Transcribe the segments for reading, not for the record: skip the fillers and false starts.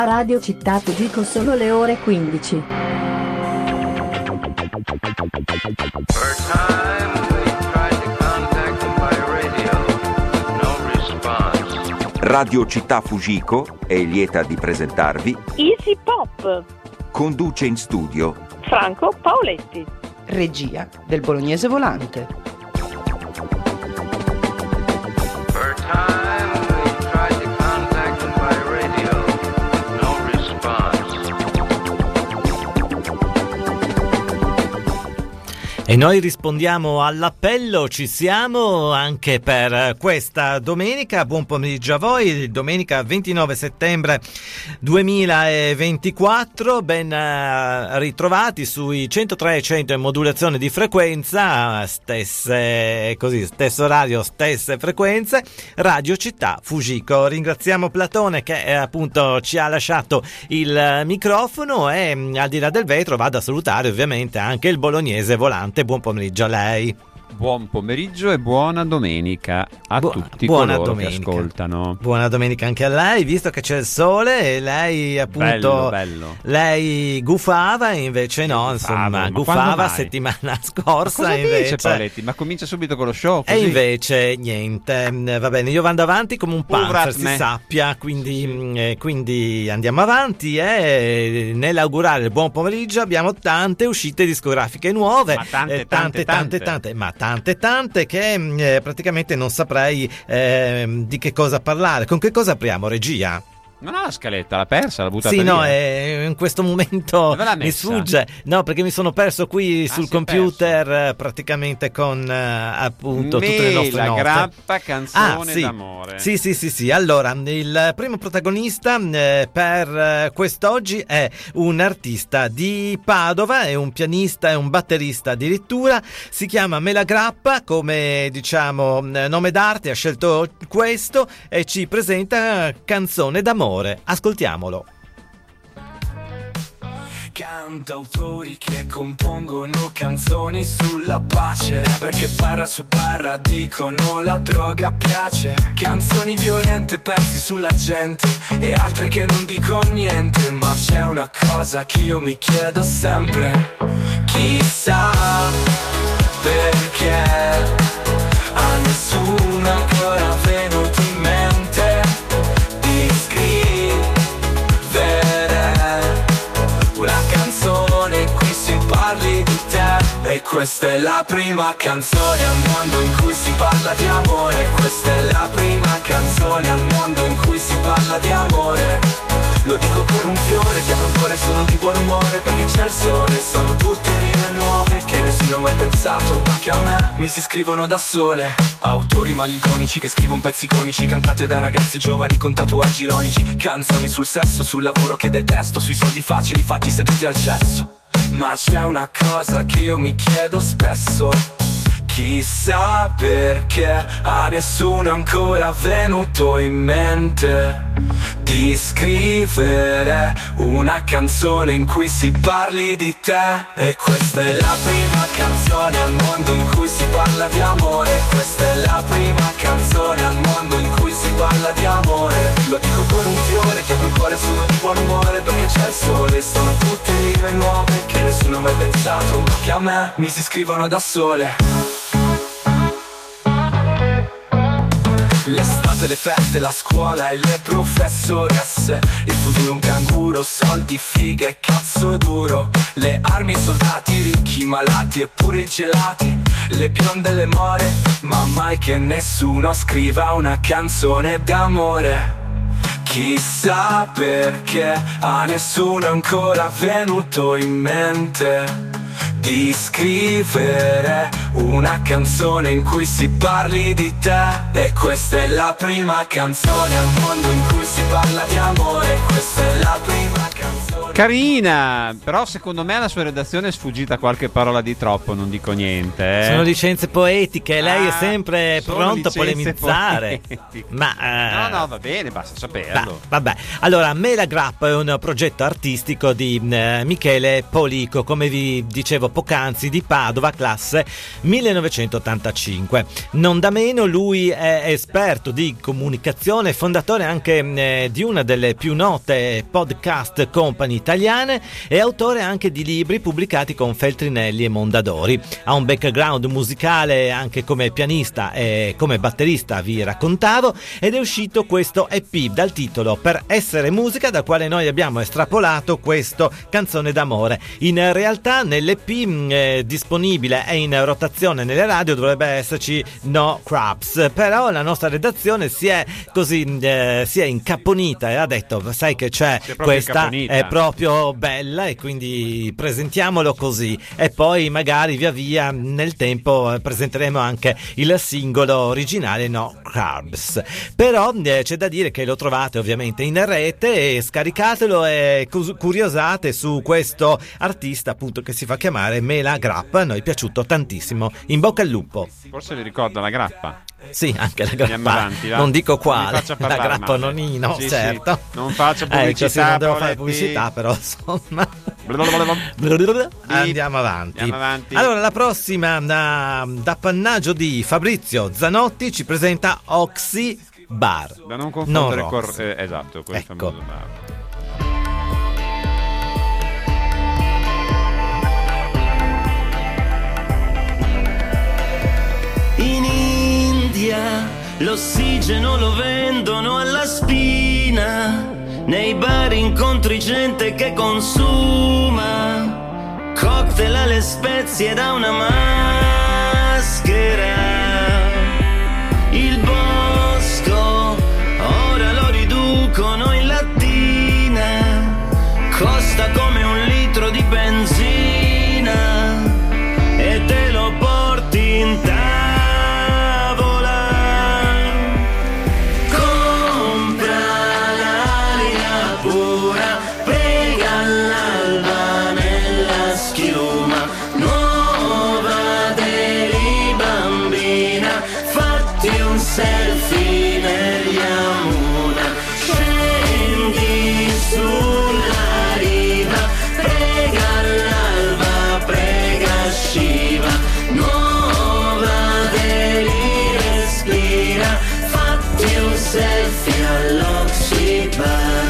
A Radio Città Fugico sono le ore 15. Radio Città Fugico è lieta di presentarvi Easy Pop. Conduce in studio Franco Paoletti. Regia del Bolognese Volante. E noi rispondiamo all'appello, ci siamo anche per questa domenica. Buon pomeriggio a voi, domenica 29 settembre 2024, ben ritrovati sui 103.100 in modulazione di frequenza, stesso orario, stesse frequenze, Radio Città Fugico. Ringraziamo Platone che appunto ci ha lasciato il microfono e al di là del vetro vado a salutare ovviamente anche il Bolognese Volante. Buon pomeriggio a lei. Buon pomeriggio e buona domenica a tutti coloro che ascoltano. Buona domenica anche a lei, visto che c'è il sole e lei appunto bello. Lei gufava e invece no, insomma, gufava settimana scorsa. Ma invece dice Paoletti? Ma comincia subito con lo show così. E invece niente, va bene, io vado avanti come un panzer, si sappia, quindi andiamo avanti e nell'augurare il buon pomeriggio abbiamo tante uscite discografiche nuove, ma tante che praticamente non saprei di che cosa parlare. Con che cosa apriamo, regia? Non ha la scaletta, l'ha persa, l'ha buttata via. Sì, no, in questo momento mi sfugge. No, perché mi sono perso qui sul computer praticamente con appunto tutte le nostre note. Grappa canzone d'amore. Sì. Allora, il primo protagonista per quest'oggi è un artista di Padova, è un pianista e un batterista addirittura. Si chiama Mela Grappa, come diciamo nome d'arte, ha scelto questo e ci presenta Canzone d'amore. Ascoltiamolo. Cantautori che compongono canzoni sulla pace, perché barra su barra dicono la droga piace. Canzoni violente persi sulla gente e altre che non dicono niente. Ma c'è una cosa che io mi chiedo sempre: chissà perché a nessuno ancora venuto in mente di scrivere una canzone in cui si parli di te. E questa è la prima canzone al mondo in cui si parla di amore. Questa è la prima canzone al mondo in cui si parla di amore. Lo dico per un fiore, dietro un cuore sono di buon umore, perché c'è il sole, sono tutte rime nuove che nessuno ha mai pensato, ma che a me mi si scrivono da sole. Autori malinconici che scrivono pezzi iconici, cantate da ragazzi giovani con tatuaggi ironici. Canzoni sul sesso, sul lavoro che detesto, sui soldi facili fatti seduti al cesso. Ma c'è una cosa che io mi chiedo spesso: chissà perché a nessuno è ancora venuto in mente di scrivere una canzone in cui si parli di te. E questa è la prima canzone al mondo in cui si parla di amore. Questa è la prima canzone al mondo in cui si parla di amore. Lo dico con un fiore, dietro il cuore sono di buon umore, perché c'è il sole, sono tutte rime nuove che nessuno ha mai pensato, ma che a me mi si scrivono da sole. L'estate, le feste, la scuola e le professoresse. Il futuro un canguro, soldi, fighe e cazzo duro. Le armi, soldati, ricchi, malati e pure gelati. Le bionde e le more, ma mai che nessuno scriva una canzone d'amore. Chissà perché a nessuno è ancora venuto in mente di scrivere una canzone in cui si parli di te. E questa è la prima canzone al mondo in cui si parla di amore. Questa è la prima canzone. Carina, però secondo me alla sua redazione è sfuggita qualche parola di troppo, non dico niente. Sono licenze poetiche, lei è sempre pronto a polemizzare. Ma no, va bene, basta saperlo. Vabbè, allora Mela Grappa è un progetto artistico di Michele Polico, come vi dicevo poc'anzi, di Padova, classe 1985. Non da meno lui è esperto di comunicazione, fondatore anche di una delle più note podcast company italiane e autore anche di libri pubblicati con Feltrinelli e Mondadori. Ha un background musicale anche come pianista e come batterista, vi raccontavo, ed è uscito questo EP dal titolo Per essere musica, dal quale noi abbiamo estrapolato questo Canzone d'amore. In realtà nell'EP disponibile e in rotazione nelle radio dovrebbe esserci No Craps, però la nostra redazione si è incaponita e ha detto: sai che c'è, questa è proprio bella e quindi presentiamolo così, e poi magari via via nel tempo presenteremo anche il singolo originale No Carbs. Però c'è da dire che lo trovate ovviamente in rete, e scaricatelo e curiosate su questo artista appunto che si fa chiamare Mela Grappa. A noi è piaciuto tantissimo, in bocca al lupo. Forse vi ricorda la Grappa? Sì, anche la Grappa. Avanti, non dico quale, la Grappa Nonino, sì, certo. Sì. Non faccio pubblicità. Sì, non devo fare pubblicità, però insomma. Andiamo avanti. Allora, la prossima d'appannaggio di Fabrizio Zanotti ci presenta Oxy Bar. Da non confondere esatto, quel famoso bar. In India l'ossigeno lo vendono alla spina, nei bar incontri gente che consuma cocktail alle spezie da una maschera. Il bosco ora lo riducono in lattina, costa come un litro di benzina e te lo porti in tavola. Compra l'aria pura, prega all'alba nella schiuma, nuova deli bambina, fatti un selfie nel Yamuna, scendi sulla riva, prega all'alba, prega Shiva, nuova deli respira, fatti un selfie all'Oxy Bar.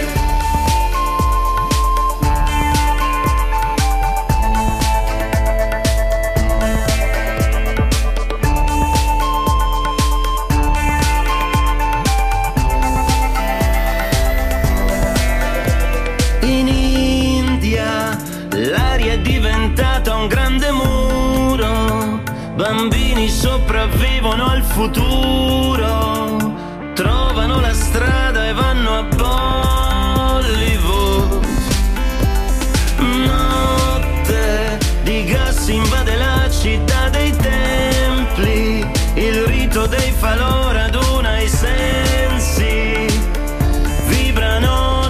In India l'aria è diventata un grande muro, bambini sopravvivono al futuro, trovano la strada e vanno a Bollywood. Notte di gas invade la città dei templi, il rito dei falò raduna i sensi, vibrano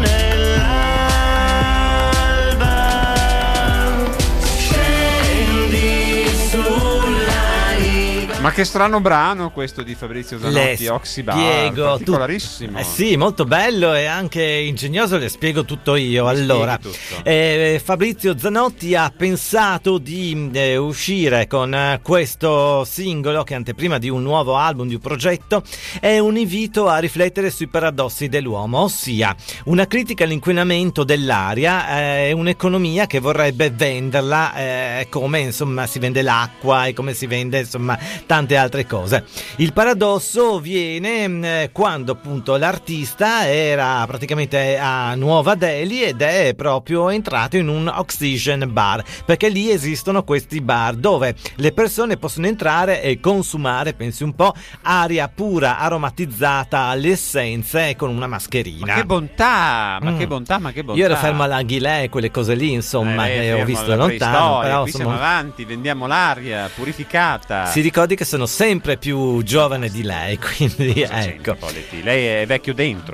nell'alba, scendi sulla riva. Ma che strano brano questo di Fabrizio Zanotti, Oxy Bar, particolarissimo. Sì, molto bello e anche ingegnoso, le spiego tutto io. Allora, Fabrizio Zanotti ha pensato di uscire con questo singolo, che è anteprima di un nuovo album, di un progetto, è un invito a riflettere sui paradossi dell'uomo, ossia una critica all'inquinamento dell'aria e un'economia che vorrebbe venderla come insomma si vende l'acqua e come si vende insomma tante altre cose. Il paradosso viene quando appunto l'artista era praticamente a Nuova Delhi ed è proprio entrato in un oxygen bar, perché lì esistono questi bar dove le persone possono entrare e consumare, pensi un po', aria pura aromatizzata alle essenze con una mascherina. Ma che bontà, ma che bontà. Io ero fermo all'Aguilè, quelle cose lì insomma, che ho visto da lontano, però qui siamo avanti, vendiamo l'aria purificata. Si ricordi che sono sempre più giovane di lei, quindi ecco. Lei è vecchio dentro.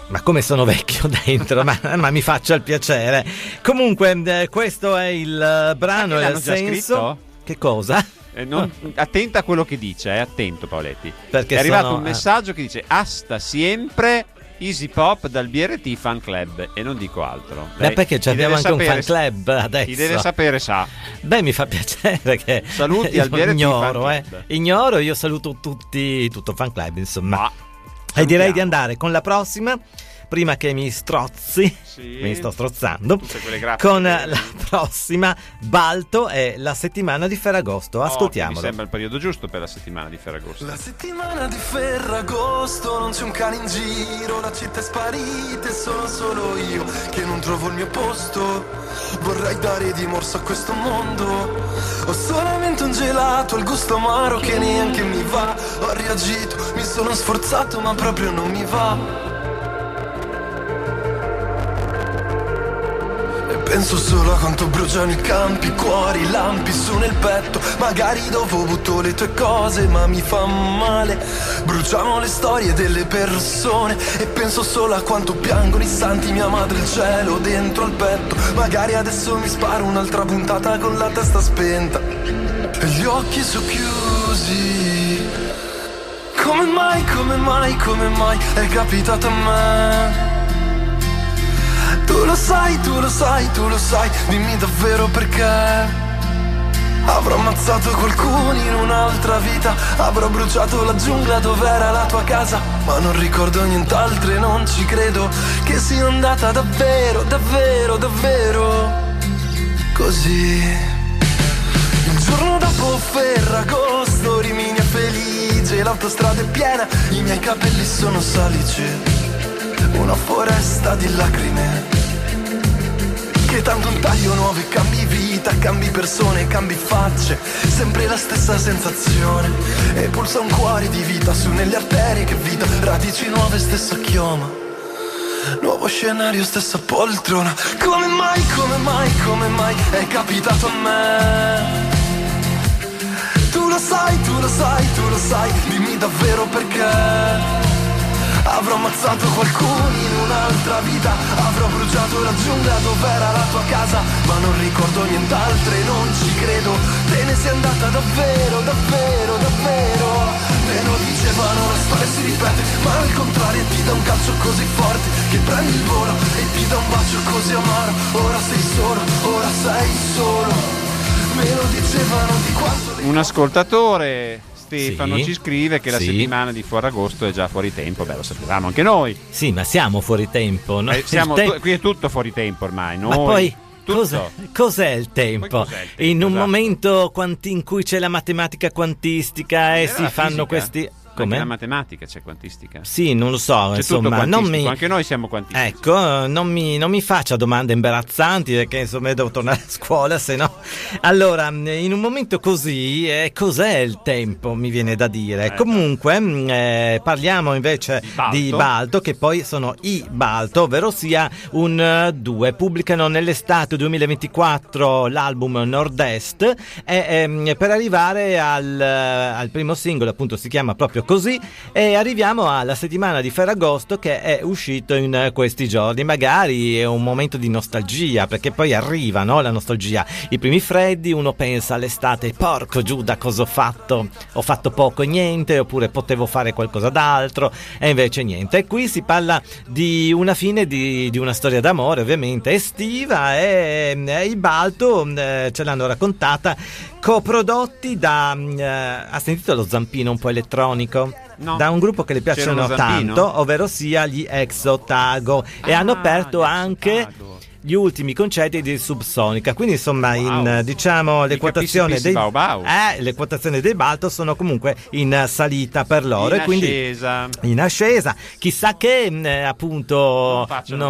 Ma come sono vecchio dentro, ma mi faccia il piacere. Comunque, questo è il brano e il senso. Scritto? Che cosa? Attenta a quello che dice, attento Paoletti. Perché è arrivato un messaggio che dice hasta sempre Easy Pop dal BRT Fan Club, e non dico altro. Beh, perché abbiamo anche un fan club adesso. Chi deve sapere sa. Beh, mi fa piacere che saluti al BRT ignoro, Fan Club. Ignoro, io saluto tutti, tutto il fan club, insomma. E direi di andare con la prossima, prima che mi strozzi, mi sto strozzando, con la prossima, Balto e la settimana di Ferragosto. Ascoltiamolo. Mi sembra il periodo giusto per la settimana di Ferragosto. La settimana di Ferragosto, non c'è un cane in giro, la città è sparita e sono solo io che non trovo il mio posto. Vorrei dare di morso a questo mondo. Ho solamente un gelato al gusto amaro che neanche mi va. Ho reagito, mi sono sforzato ma proprio non mi va. Penso solo a quanto bruciano i campi, cuori, lampi su nel petto. Magari dopo butto le tue cose, ma mi fa male. Bruciamo le storie delle persone e penso solo a quanto piangono i santi, mia madre, il cielo dentro il petto. Magari adesso mi sparo un'altra puntata con la testa spenta e gli occhi socchiusi. Come mai, come mai, come mai è capitato a me? Tu lo sai, tu lo sai, tu lo sai, dimmi davvero perché. Avrò ammazzato qualcuno in un'altra vita, avrò bruciato la giungla dove era la tua casa, ma non ricordo nient'altro e non ci credo che sia andata davvero, davvero, davvero così. Il giorno dopo Ferragosto, Rimini è felice, l'autostrada è piena, i miei capelli sono salici, una foresta di lacrime. Che tanto un taglio nuovo e cambi vita, cambi persone, cambi facce, sempre la stessa sensazione. E pulsa un cuore di vita su nelle arterie, che vita, radici nuove, stesso chioma, nuovo scenario, stessa poltrona. Come mai, come mai, come mai è capitato a me? Tu lo sai, tu lo sai, tu lo sai, dimmi davvero perché. Avrò ammazzato qualcuno in un'altra vita, avrò bruciato la giungla dove era la tua casa, ma non ricordo nient'altro e non ci credo. Te ne sei andata davvero, davvero, davvero. Me lo dicevano, la storia si ripete, ma al contrario ti dà un calcio così forte che prendi il volo e ti dà un bacio così amaro. Ora sei solo, ora sei solo. Me lo dicevano di quanto. Un ascoltatore, Stefano, ci scrive che la settimana di Ferragosto è già fuori tempo. Beh, lo sapevamo anche noi. Sì, ma siamo fuori tempo, no? Qui è tutto fuori tempo ormai. Noi, ma poi tutto. Cos'è il tempo? In un momento in cui c'è la matematica quantistica e si fanno questi. Come? Anche la matematica c'è quantistica. Sì, non lo so, c'è insomma, anche noi siamo quantistici. Ecco, non mi faccia domande imbarazzanti, perché insomma devo tornare a scuola, se no. Allora, in un momento così, cos'è il tempo, mi viene da dire. Comunque, parliamo invece di Balto, che poi sono i Balto, ovvero sia un duo. Pubblicano nell'estate 2024 l'album Nord-Est e per arrivare al primo singolo, appunto, si chiama proprio così, e arriviamo alla settimana di Ferragosto, che è uscito in questi giorni. Magari è un momento di nostalgia, perché poi arriva, no, la nostalgia, i primi freddi, uno pensa all'estate, porco Giuda, cosa ho fatto poco e niente, oppure potevo fare qualcosa d'altro e invece niente. E qui si parla di una fine di una storia d'amore, ovviamente estiva, e i Balto ce l'hanno raccontata, coprodotti da ha sentito lo zampino un po' elettronico? No. Da un gruppo che le piacciono tanto, ovvero sia gli Exotago, e hanno aperto anche gli ultimi concerti di Subsonica. Quindi insomma diciamo le quotazioni le quotazioni dei Balto sono comunque in salita per loro, e quindi in ascesa. Chissà che appunto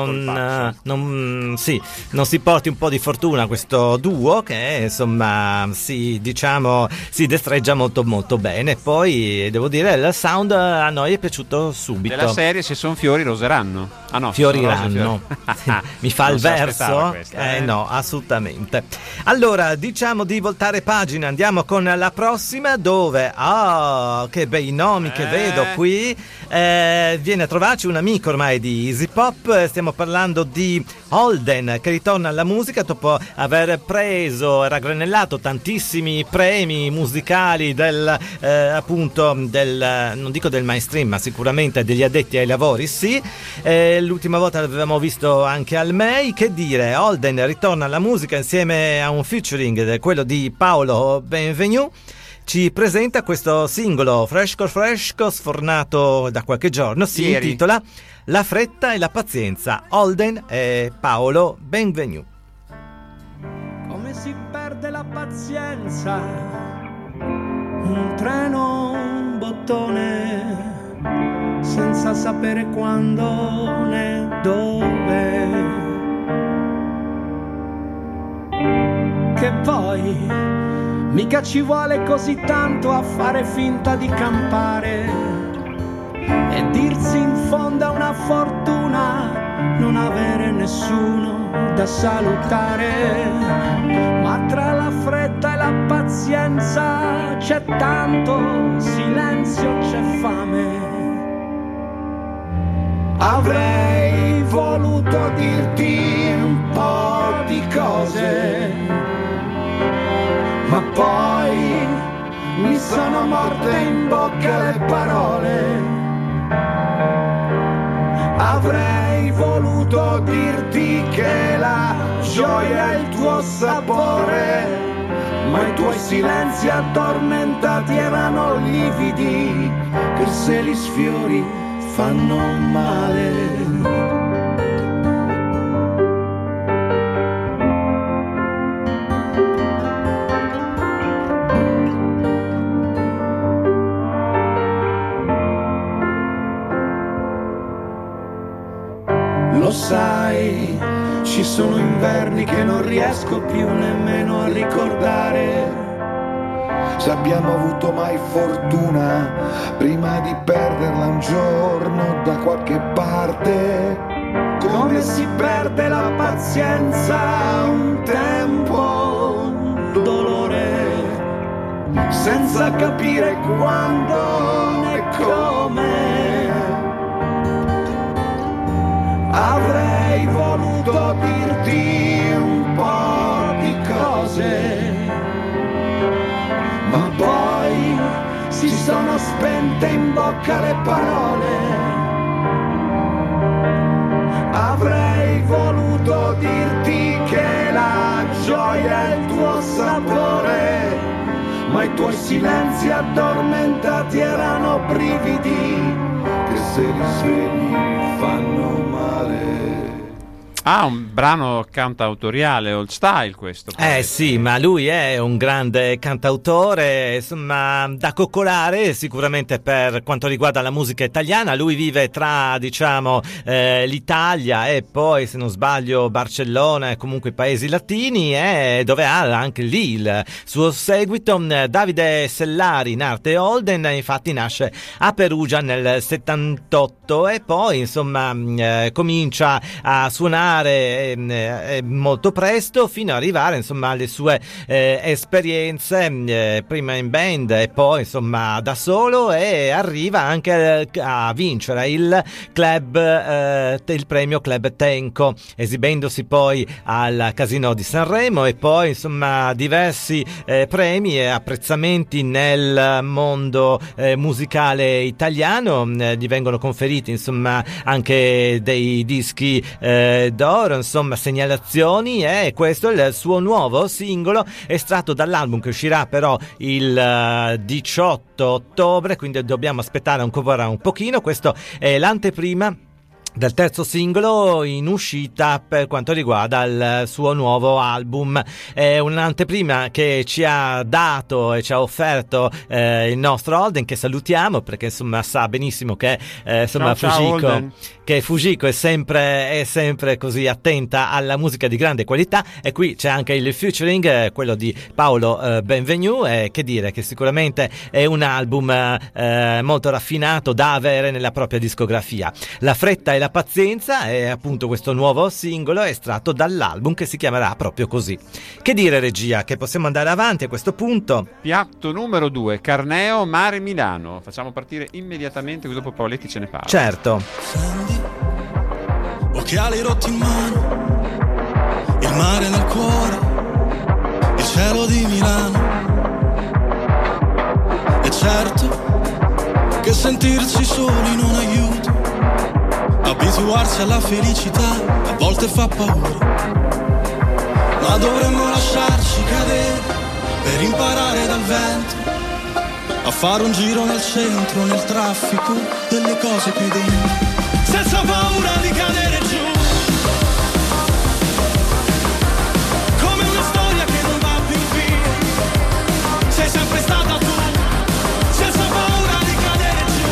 non si porti un po' di fortuna questo duo, che insomma si destreggia molto molto bene. Poi devo dire, il sound a noi è piaciuto subito. Della serie, se sono fiori roseranno. Fioriranno. Mi fa il verso. diverso. No, assolutamente. Allora, diciamo di voltare pagina, andiamo con la prossima, dove che bei nomi che vedo qui. Viene a trovarci un amico ormai di Easy Pop. Stiamo parlando di Holden, che ritorna alla musica dopo aver preso e raggranellato tantissimi premi musicali appunto non dico del mainstream, ma sicuramente degli addetti ai lavori, sì. L'ultima volta l'avevamo visto anche al MEI. Che dire, Holden ritorna alla musica insieme a un featuring, quello di Paolo Benvenu. Ci presenta questo singolo fresco sfornato da qualche giorno, si intitola La fretta e la pazienza. Holden e Paolo Benvenu. Come si perde la pazienza, un treno, un bottone, senza sapere quando né dove, che poi mica ci vuole così tanto a fare finta di campare e dirsi in fondo a una fortuna non avere nessuno da salutare. Ma tra la fretta e la pazienza c'è tanto silenzio, c'è fame. Avrei voluto dirti un po' di cose, ma poi mi sono morte in bocca le parole. Avrei voluto dirti che la gioia è il tuo sapore, ma i tuoi silenzi addormentati erano lividi, che se li sfiori fanno male. Lo sai, ci sono inverni che non riesco più nemmeno a ricordare. Se abbiamo avuto mai fortuna prima di perderla un giorno da qualche parte. Come si perde la pazienza, un tempo, un dolore, senza capire quando né come. Avrei voluto dirti un po' di cose, ma poi si sono spente in bocca le parole. Avrei voluto dirti che la gioia è il tuo sapore, ma i tuoi silenzi addormentati erano brividi, che se li svegli fanno male. Un brano cantautoriale, old style questo. Sì, ma lui è un grande cantautore, insomma, da coccolare sicuramente per quanto riguarda la musica italiana. Lui vive tra, diciamo, l'Italia e poi, se non sbaglio, Barcellona e comunque i paesi latini, dove ha anche lì il suo seguito. Davide Sellari, in arte Holden, infatti nasce a Perugia nel 78 e poi, insomma, comincia a suonare molto presto, fino ad arrivare, insomma, alle sue esperienze prima in band e poi, insomma, da solo, e arriva anche a vincere il premio Club Tenco, esibendosi poi al Casino di Sanremo, e poi, insomma, diversi premi e apprezzamenti nel mondo musicale italiano. Gli vengono conferiti, insomma, anche dei dischi d'oro, insomma, segnalazioni, e questo è il suo nuovo singolo estratto dall'album che uscirà però il 18 ottobre, quindi dobbiamo aspettare ancora un pochino. Questo è l'anteprima del terzo singolo in uscita per quanto riguarda il suo nuovo album. È un'anteprima che ci ha dato e ci ha offerto il nostro Holden, che salutiamo perché, insomma, sa benissimo che, insomma, ciao, Fugico Holden. che Fujiko è sempre così attenta alla musica di grande qualità, e qui c'è anche il featuring, quello di Paolo Benvenu, che dire che sicuramente è un album molto raffinato da avere nella propria discografia. La fretta e la pazienza è appunto questo nuovo singolo estratto dall'album che si chiamerà proprio così. Che dire, regia, che possiamo andare avanti a questo punto? Piatto numero 2, Carneo, Mare Milano. Facciamo partire immediatamente, così dopo Paoletti ce ne parla. Certo. Scendi, occhiali rotti in mano, il mare nel cuore, il cielo di Milano. E certo che sentirsi soli non aiuta, abituarsi alla felicità a volte fa paura, ma dovremmo lasciarci cadere per imparare dal vento, a fare un giro nel centro, nel traffico delle cose qui dentro, senza paura di cadere giù, come una storia che non va più via, sei sempre stata tu, senza paura di cadere giù,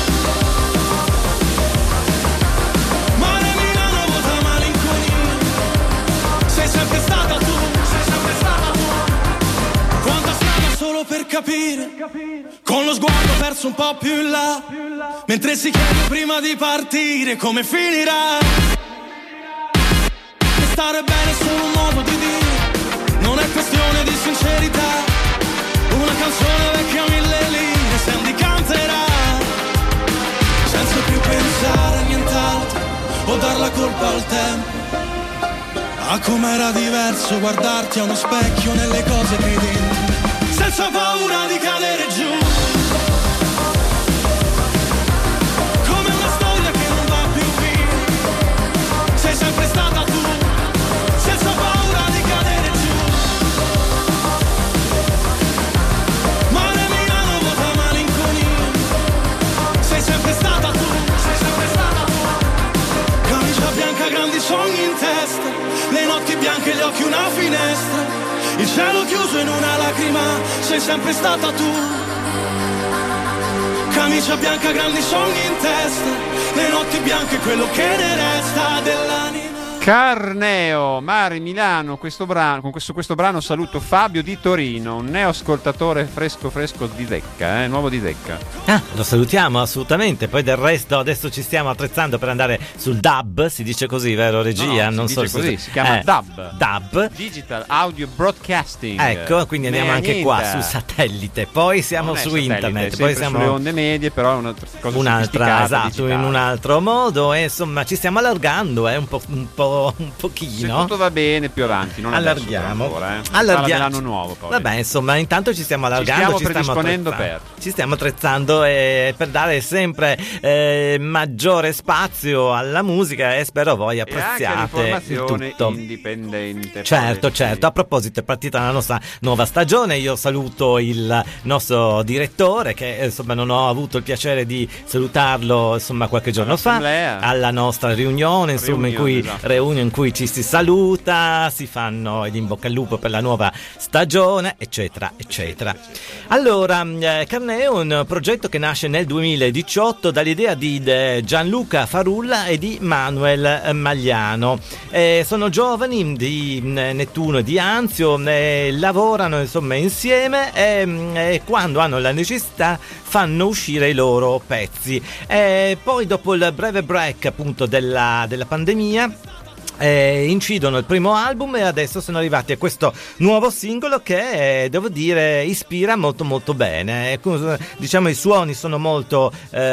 Mare Milano vota malinconia, sei sempre stata tu, sei sempre stata tu, quanta strada solo per capire, con lo sguardo perso un po' più in là, mentre si chiede prima di partire come finirà. E stare bene è solo un modo di dire, non è questione di sincerità, una canzone vecchia 1000 lire Sandy canterà, senza più pensare a nient'altro o dar la colpa al tempo, a com'era diverso guardarti a uno specchio nelle cose che hai dentro, senza paura di cadere giù, come una storia che non va più via, sei sempre stata tu, senza paura di cadere giù, Mare Milano vota malinconia, sei sempre stata tu, sei sempre stata tu, camicia bianca, grandi sogni in testa, le notti bianche, gli occhi una finestra, il cielo chiuso in una lacrima, sei sempre stata tu, camicia bianca, grandi sogni in testa, le notti bianche, quello che ne resta dell'anima. Carneo, Mare Milano, con questo brano saluto Fabio di Torino, un neo ascoltatore fresco di Zecca, nuovo di Zecca. Ah, lo salutiamo assolutamente, poi del resto adesso ci stiamo attrezzando per andare sul DAB, si dice così, vero regia? No, non si so dice così, si chiama DAB. Digital Audio Broadcasting. Ecco, quindi andiamo anche qua sul satellite, poi siamo su internet, poi siamo sulle onde medie, però è un'altra, esatto, digitale. In un altro modo, e insomma ci stiamo allargando un pochino. Se tutto va bene più avanti, non allarghiamo ancora, allarghiamo l'anno nuovo poi. Vabbè, insomma, intanto ci stiamo allargando, ci stiamo attrezzando per dare sempre maggiore spazio alla musica, e spero voi apprezziate il tutto. Indipendente. Certo, a proposito, è partita la nostra nuova stagione. Io saluto il nostro direttore, che insomma non ho avuto il piacere di salutarlo insomma qualche giorno fa alla nostra riunione, insomma, in cui ci si saluta, si fanno gli in bocca al lupo per la nuova stagione, eccetera. Allora, Carneo è un progetto che nasce nel 2018 dall'idea di Gianluca Farulla e di Manuel Magliano. Sono giovani di Nettuno e di Anzio, lavorano insomma insieme e quando hanno la necessità fanno uscire i loro pezzi. Poi dopo il breve break appunto della pandemia incidono il primo album e adesso sono arrivati a questo nuovo singolo che devo dire ispira molto molto bene. Diciamo i suoni sono molto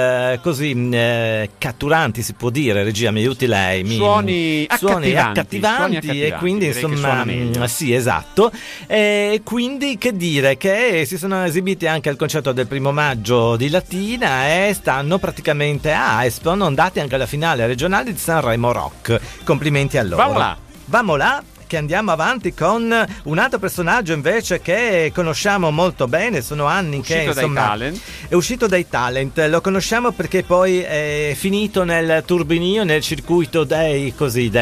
catturanti, si può dire, regia mi aiuti lei, suoni accattivanti e quindi insomma sì, esatto, e quindi che dire che si sono esibiti anche al concerto del 1 maggio di Latina e stanno praticamente a Espoo, sono andati anche alla finale regionale di Sanremo Rock. Complimenti a loro. Vamo là. che andiamo avanti con un altro personaggio invece che conosciamo molto bene, sono anni che insomma è uscito dai Talent, lo conosciamo perché poi è finito nel turbinio, nel circuito dei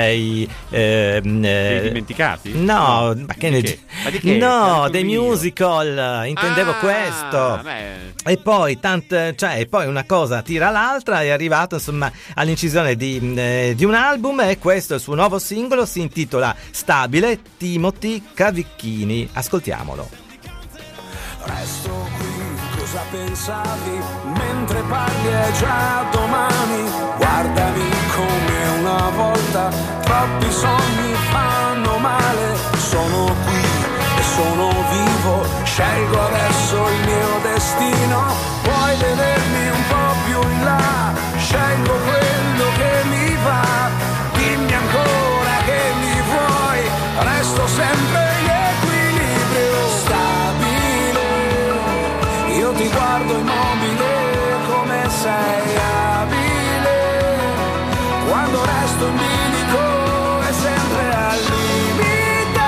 dimenticati? No, ma che ne no, dei musical, intendevo questo. E poi poi una cosa tira l'altra, è arrivato insomma all'incisione di un album, e questo è il suo nuovo singolo, si intitola Stabile, Timothy Cavicchini. Ascoltiamolo. Resto qui, cosa pensavi? Mentre parli è già domani. Guardami come una volta, troppi sogni fanno male. Sono qui e sono vivo, scelgo adesso il mio destino. Puoi vedermi un po' più in là, scelgo quello che mi va. Dimmi ancora che mi vuoi, resto sempre in equilibrio stabile. Io ti guardo immobile come sei abile. Quando resto in bilico è sempre al limite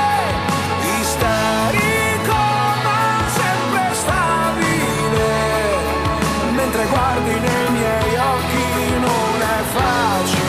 isterico ma sempre stabile. Mentre guardi nei miei occhi non è facile.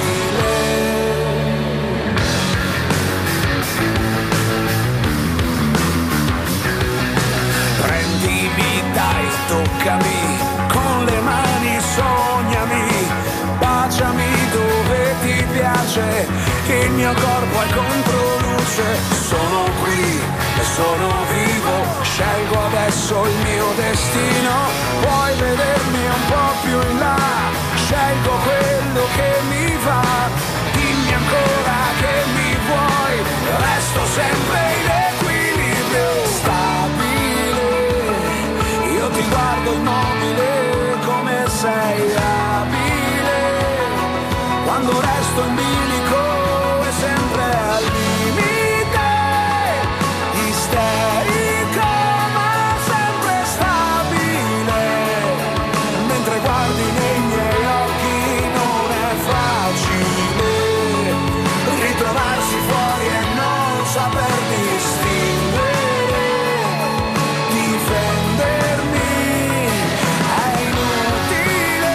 Prendimi, dai, toccami, con le mani sognami, baciami dove ti piace, il mio corpo è controluce. Sono qui e sono vivo, scelgo adesso il mio destino. Puoi vedermi un po' più in là, scelgo quello che mi va. Dimmi ancora che mi vuoi, resto sempre in equilibrio stabile. Io ti guardo immobile come sei abile. Quando resto in bilico è sempre al limite isterico ma sempre stabile. Mentre guardi nei miei occhi non è facile ritrovarsi fuori e non saper distinguere. Difendermi è inutile.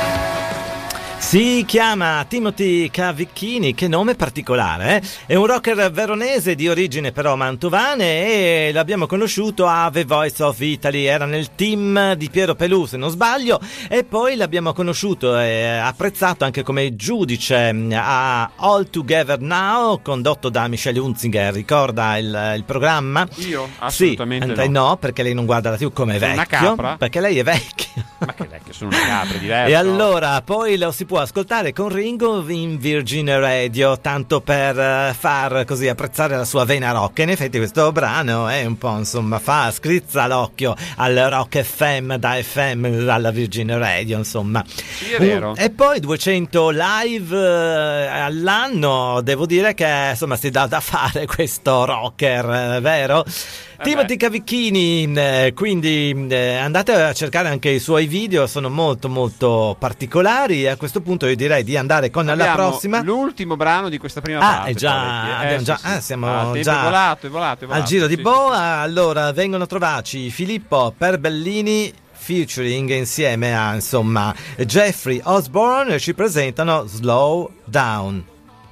Si chiama Timothy Cavicchini, che nome particolare, eh? È un rocker veronese di origine però mantovane e l'abbiamo conosciuto a The Voice of Italy, era nel team di Piero Pelù se non sbaglio, e poi l'abbiamo conosciuto e apprezzato anche come giudice a All Together Now, condotto da Michelle Hunzinger. Ricorda il programma? Io? Assolutamente sì, no, perché lei non guarda la TV come Sono vecchio, una capra? perché lei è vecchia. Ma che vecchio, sono una capra, diverso. E allora poi lo si può ascoltare con Ringo in Virgin Radio, tanto per far così apprezzare la sua vena rock. In effetti questo brano è un po', insomma, skrizza l'occhio al Rock FM da FM, dalla Virgin Radio, insomma. Sì, è vero. E poi 200 live all'anno, devo dire che insomma si dà da fare questo rocker, vero? Timothy Cavicchini, quindi andate a cercare anche i suoi video, sono molto molto particolari. A questo punto io direi di andare con la prossima. L'ultimo brano di questa prima parte. È già, siamo già volato, al giro di boa. Allora vengono trovaci Filippo Perbellini featuring insieme a insomma Jeffrey Osborne, e ci presentano Slow Down.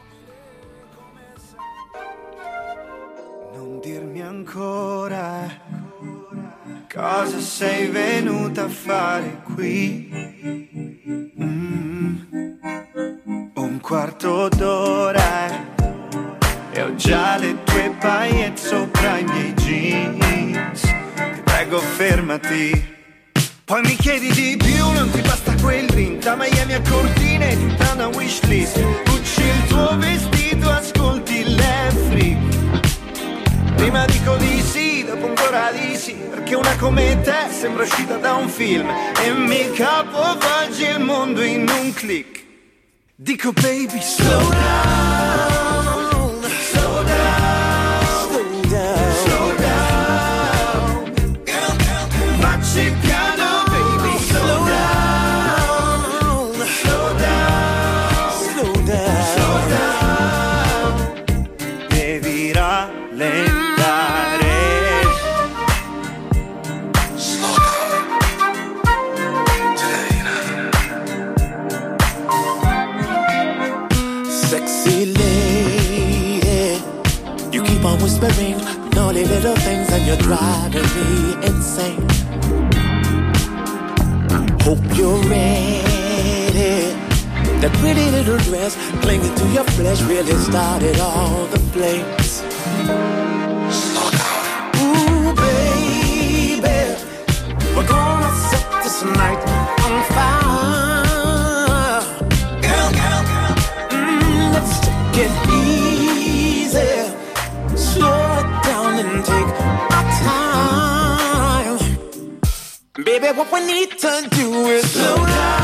Dirmi ancora cosa sei venuta a fare qui. Un quarto d'ora e ho già le tue paillette sopra i miei jeans. Ti prego fermati. Poi mi chiedi di più, non ti basta quel drink. Da Miami a Cortina e tutta una wishlist. Pucci il tuo vestito, ascolti le freak. Prima dico di sì, dopo ancora di sì, perché una come te sembra uscita da un film e mi capovolge il mondo in un click. Dico baby slow down, slow down, slow down, slow down. Facci piano baby slow down, slow down, slow down, slow down. Devi rallentare. Sexy lady, you keep on whispering naughty little things and you're driving me insane. Hope you're ready. That pretty little dress clinging to your flesh really started all the flames. Ooh, baby, we're gonna set this night on fire. Girl, let's take it easy. Slow it down and take our time. Baby, what we need to do is slow down.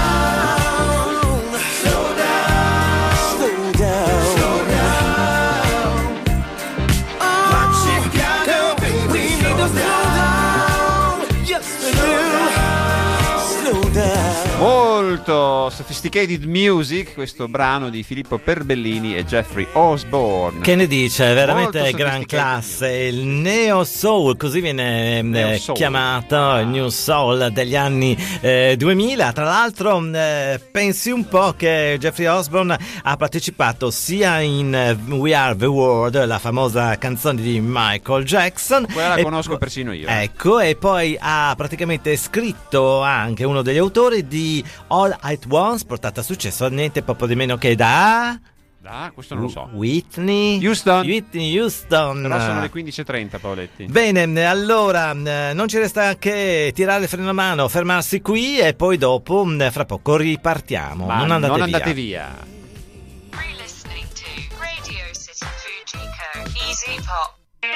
Molto sophisticated music, questo brano di Filippo Perbellini e Jeffrey Osborne. Che ne dice? Veramente gran classe. Il Neo Soul, così viene chiamato, il New Soul degli anni 2000. Tra l'altro pensi un po' che Jeffrey Osborne ha partecipato sia in We Are the World, la famosa canzone di Michael Jackson. Quella la conosco persino io. Ecco, e poi ha praticamente scritto anche uno degli autori di All at Once, portata a successo niente poco di meno che da questo non lo so. Whitney Houston. Però sono le 15:30, Paoletti. Bene, allora non ci resta che tirare il freno a mano, fermarsi qui e poi dopo fra poco ripartiamo. Ma non andate via. Re-listening to Radio City Fujiko Easy Pop.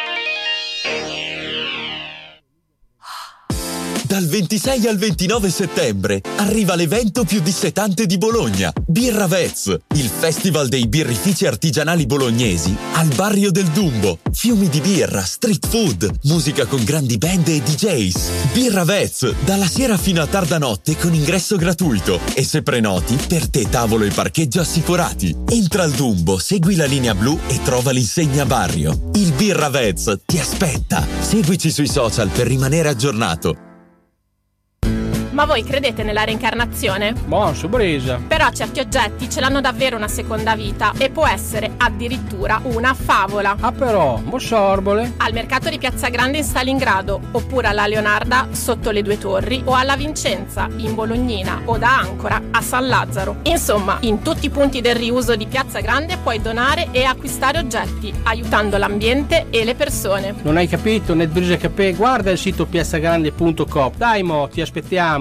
Dal 26 al 29 settembre arriva l'evento più dissetante di Bologna, Birra Vez, il festival dei birrifici artigianali bolognesi al barrio del Dumbo. Fiumi di birra, street food, musica con grandi band e DJs. Birra Vez, dalla sera fino a tarda notte con ingresso gratuito. E se prenoti, per te tavolo e parcheggio assicurati. Entra al Dumbo, segui la linea blu e trova l'insegna barrio. Il Birra Vez ti aspetta. Seguici sui social per rimanere aggiornato. Ma voi credete nella reincarnazione? Buon sorpresa. Però certi oggetti ce l'hanno davvero una seconda vita e può essere addirittura una favola. Ah però, sorbole. Al mercato di Piazza Grande in Stalingrado, oppure alla Leonarda sotto le Due Torri, o alla Vincenza in Bolognina o da Ancora a San Lazzaro. Insomma, in tutti i punti del riuso di Piazza Grande puoi donare e acquistare oggetti, aiutando l'ambiente e le persone. Non hai capito? Nel Brise Capè, guarda il sito piazzagrande.com. Dai mo, ti aspettiamo.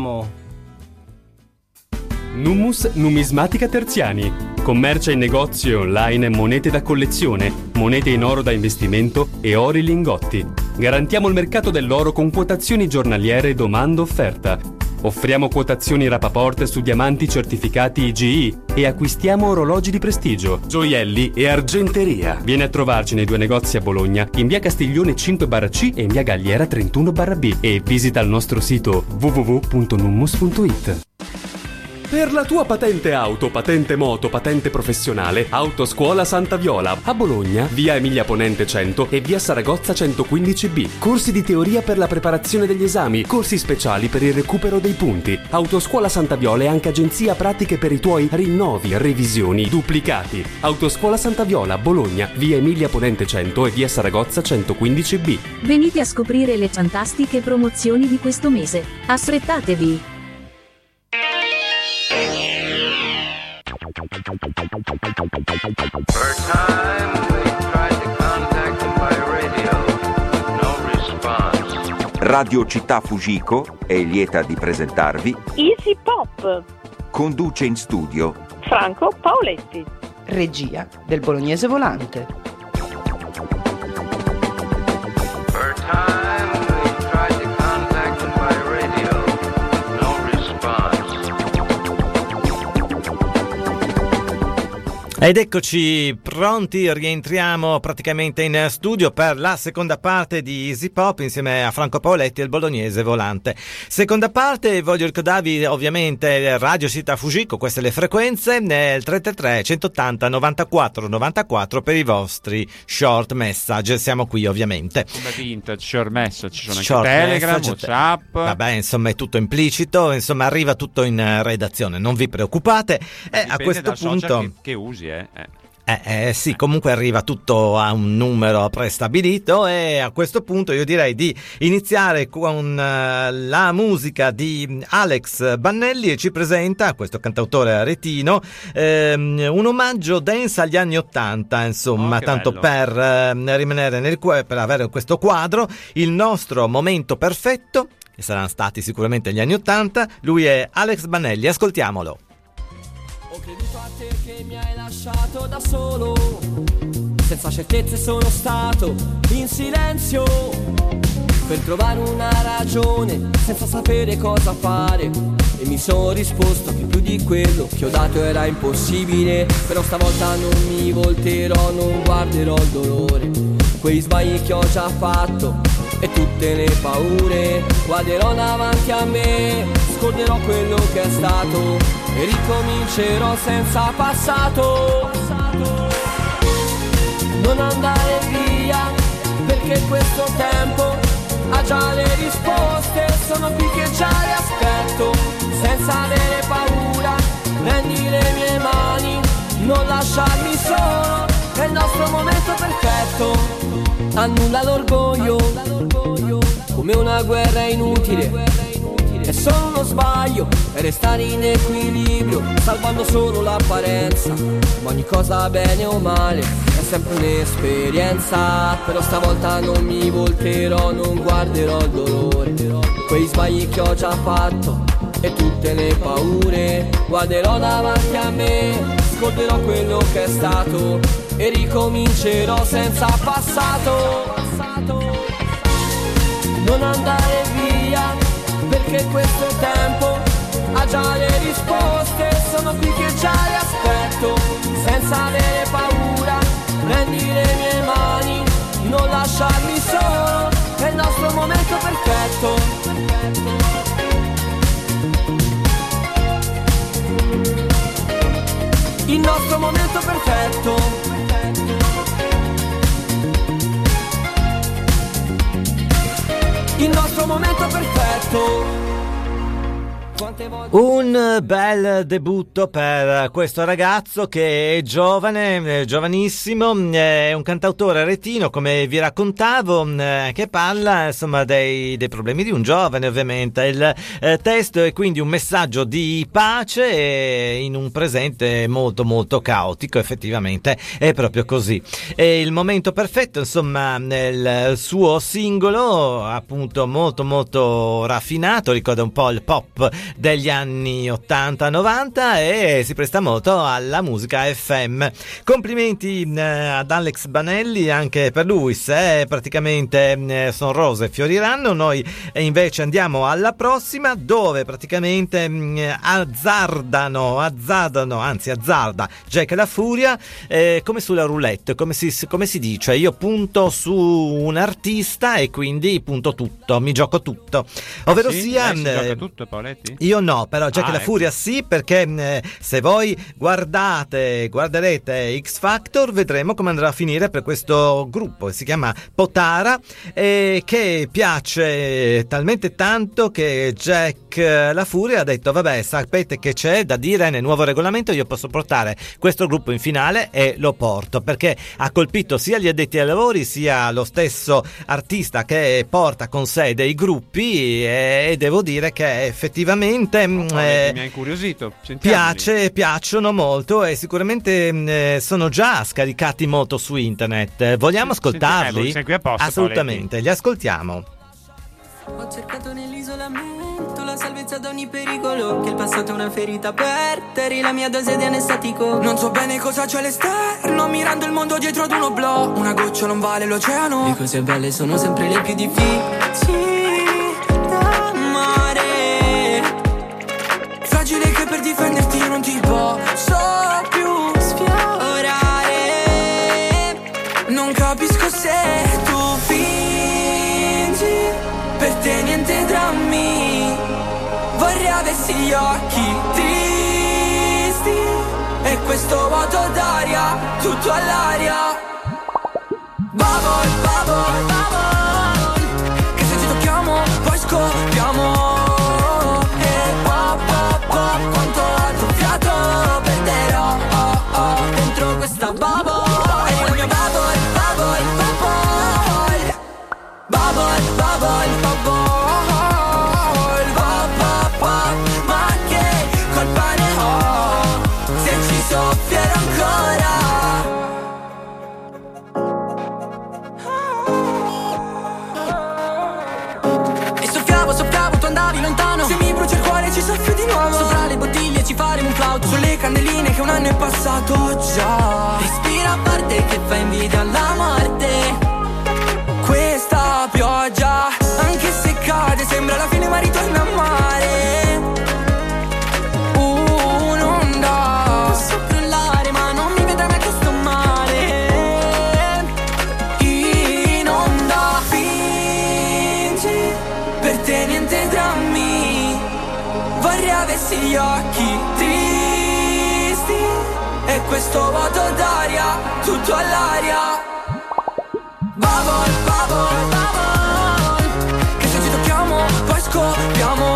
Nummus Numismatica Terziani. Commercia in negozi e online monete da collezione, monete in oro da investimento e ori lingotti. Garantiamo il mercato dell'oro con quotazioni giornaliere domanda-offerta. Offriamo quotazioni Rapaport su diamanti certificati IGI e acquistiamo orologi di prestigio, gioielli e argenteria. Vieni a trovarci nei 2 negozi a Bologna, in via Castiglione 5/C e in via Galliera 31/B, e visita il nostro sito www.nummus.it. Per la tua patente auto, patente moto, patente professionale, Autoscuola Santa Viola. A Bologna, via Emilia Ponente 100 e via Saragozza 115B. Corsi di teoria per la preparazione degli esami, corsi speciali per il recupero dei punti. Autoscuola Santa Viola è anche agenzia pratiche per i tuoi rinnovi, revisioni, duplicati. Autoscuola Santa Viola, Bologna, via Emilia Ponente 100 e via Saragozza 115B. Venite a scoprire le fantastiche promozioni di questo mese. Affrettatevi! Radio Città Fujiko è lieta di presentarvi Easy Pop. Conduce in studio Franco Paoletti. Regia del Bolognese Volante. Ed eccoci pronti, rientriamo praticamente in studio per la seconda parte di Easy Pop insieme a Franco Paoletti e il Bolognese Volante. Seconda parte, voglio ricordarvi ovviamente Radio Città Fujiko, queste le frequenze, nel 333 180 94 94 per i vostri short message, siamo qui ovviamente. Come vintage, short message, ci sono anche Short Telegram, message, WhatsApp. Vabbè, insomma è tutto implicito, insomma arriva tutto in redazione, non vi preoccupate. A questo dal punto social che usi, sì, comunque arriva tutto a un numero prestabilito e a questo punto io direi di iniziare con la musica di Alex Bannelli, e ci presenta, questo cantautore aretino, un omaggio dance agli anni '80, insomma, tanto bello. Per rimanere per avere questo quadro, il nostro momento perfetto, che saranno stati sicuramente gli anni '80, lui è Alex Bannelli, ascoltiamolo. Ho creduto a te che mi hai lasciato da solo, senza certezze sono stato in silenzio, per trovare una ragione, senza sapere cosa fare, e mi sono risposto che più di quello che ho dato era impossibile. Però stavolta non mi volterò, non guarderò il dolore, quei sbagli che ho già fatto e tutte le paure, guarderò davanti a me, scorderò quello che è stato e ricomincerò senza passato. Non andare via, perché questo tempo ha già le risposte, sono qui che già le aspetto, senza avere paura, prendi le mie mani, non lasciarmi solo, è il nostro momento perfetto. Annulla l'orgoglio, come una guerra inutile, è solo uno sbaglio, è restare in equilibrio, salvando solo l'apparenza, ma ogni cosa bene o male è sempre un'esperienza. Però stavolta non mi volterò, non guarderò il dolore, quei sbagli che ho già fatto e tutte le paure, guarderò davanti a me, scorderò quello che è stato e ricomincerò senza passato. Non andare via, perché questo tempo ha già le risposte, sono qui che già le aspetto, senza avere paura, prendi le mie mani, non lasciarmi solo, è il nostro momento perfetto. Il nostro momento perfetto. Il nostro momento perfetto. Un bel debutto per questo ragazzo che è giovane, giovanissimo, è un cantautore aretino, come vi raccontavo, che parla insomma dei problemi di un giovane, ovviamente. Il testo è quindi un messaggio di pace in un presente molto molto caotico, effettivamente è proprio così. E il momento perfetto, insomma, nel suo singolo, appunto molto molto raffinato, ricorda un po' il pop degli anni 80-90 e si presta molto alla musica FM. Complimenti ad Alex Bannelli anche per lui, se praticamente sono rose fioriranno. Noi invece andiamo alla prossima, dove praticamente azzarda Jack La Furia, come sulla roulette, come si dice, io punto su un artista e quindi punto tutto, mi gioco tutto, ovvero sia si gioca tutto, Paoletti? Io no, però Jack La Furia sì, perché se voi guarderete X Factor, vedremo come andrà a finire per questo gruppo, si chiama Potara, che piace talmente tanto che Jack La Furia ha detto: vabbè, sapete che c'è da dire nel nuovo regolamento, io posso portare questo gruppo in finale e lo porto, perché ha colpito sia gli addetti ai lavori sia lo stesso artista che porta con sé dei gruppi, e devo dire che effettivamente mi ha incuriosito. Piacciono molto e sicuramente sono già scaricati molto su internet. Vogliamo ascoltarli? Sei qui apposta, assolutamente, Paoletti. Li ascoltiamo. Ho cercato nell'isolamento la salvezza da ogni pericolo, che il passato è una ferita aperta, eri la mia dose di anestetico. Non so bene cosa c'è all'esterno, mirando il mondo dietro ad un oblò, una goccia non vale l'oceano. Le cose belle sono sempre le più difficili da amare, fragile che per difenderti io non ti posso più sfiorare. Non capisco se tu fingi, per te niente drammi. Vorrei avessi gli occhi tristi e questo vuoto d'aria, tutto all'aria. Bubble, bubble, bubble, che se ci tocchiamo poi scoppiamo. E pop, pop, pop, quanto altro fiato perderò dentro questa bubble. E la mia bubble, bubble, bubble, bubble, bubble, bubble. Soffierò ancora. E soffiavo, soffiavo, tu andavi lontano. Se mi brucia il cuore ci soffio di nuovo. Sopra le bottiglie ci faremo un flauto. Sulle candeline che un anno è passato già. Respira a parte che fa invidia alla morte. Questa pioggia, anche se cade, sembra la fine ma ritorna a mare. Avessi gli occhi tristi e questo vuoto d'aria, tutto all'aria. Bubble, bubble, bubble, che se ci tocchiamo poi scoppiamo.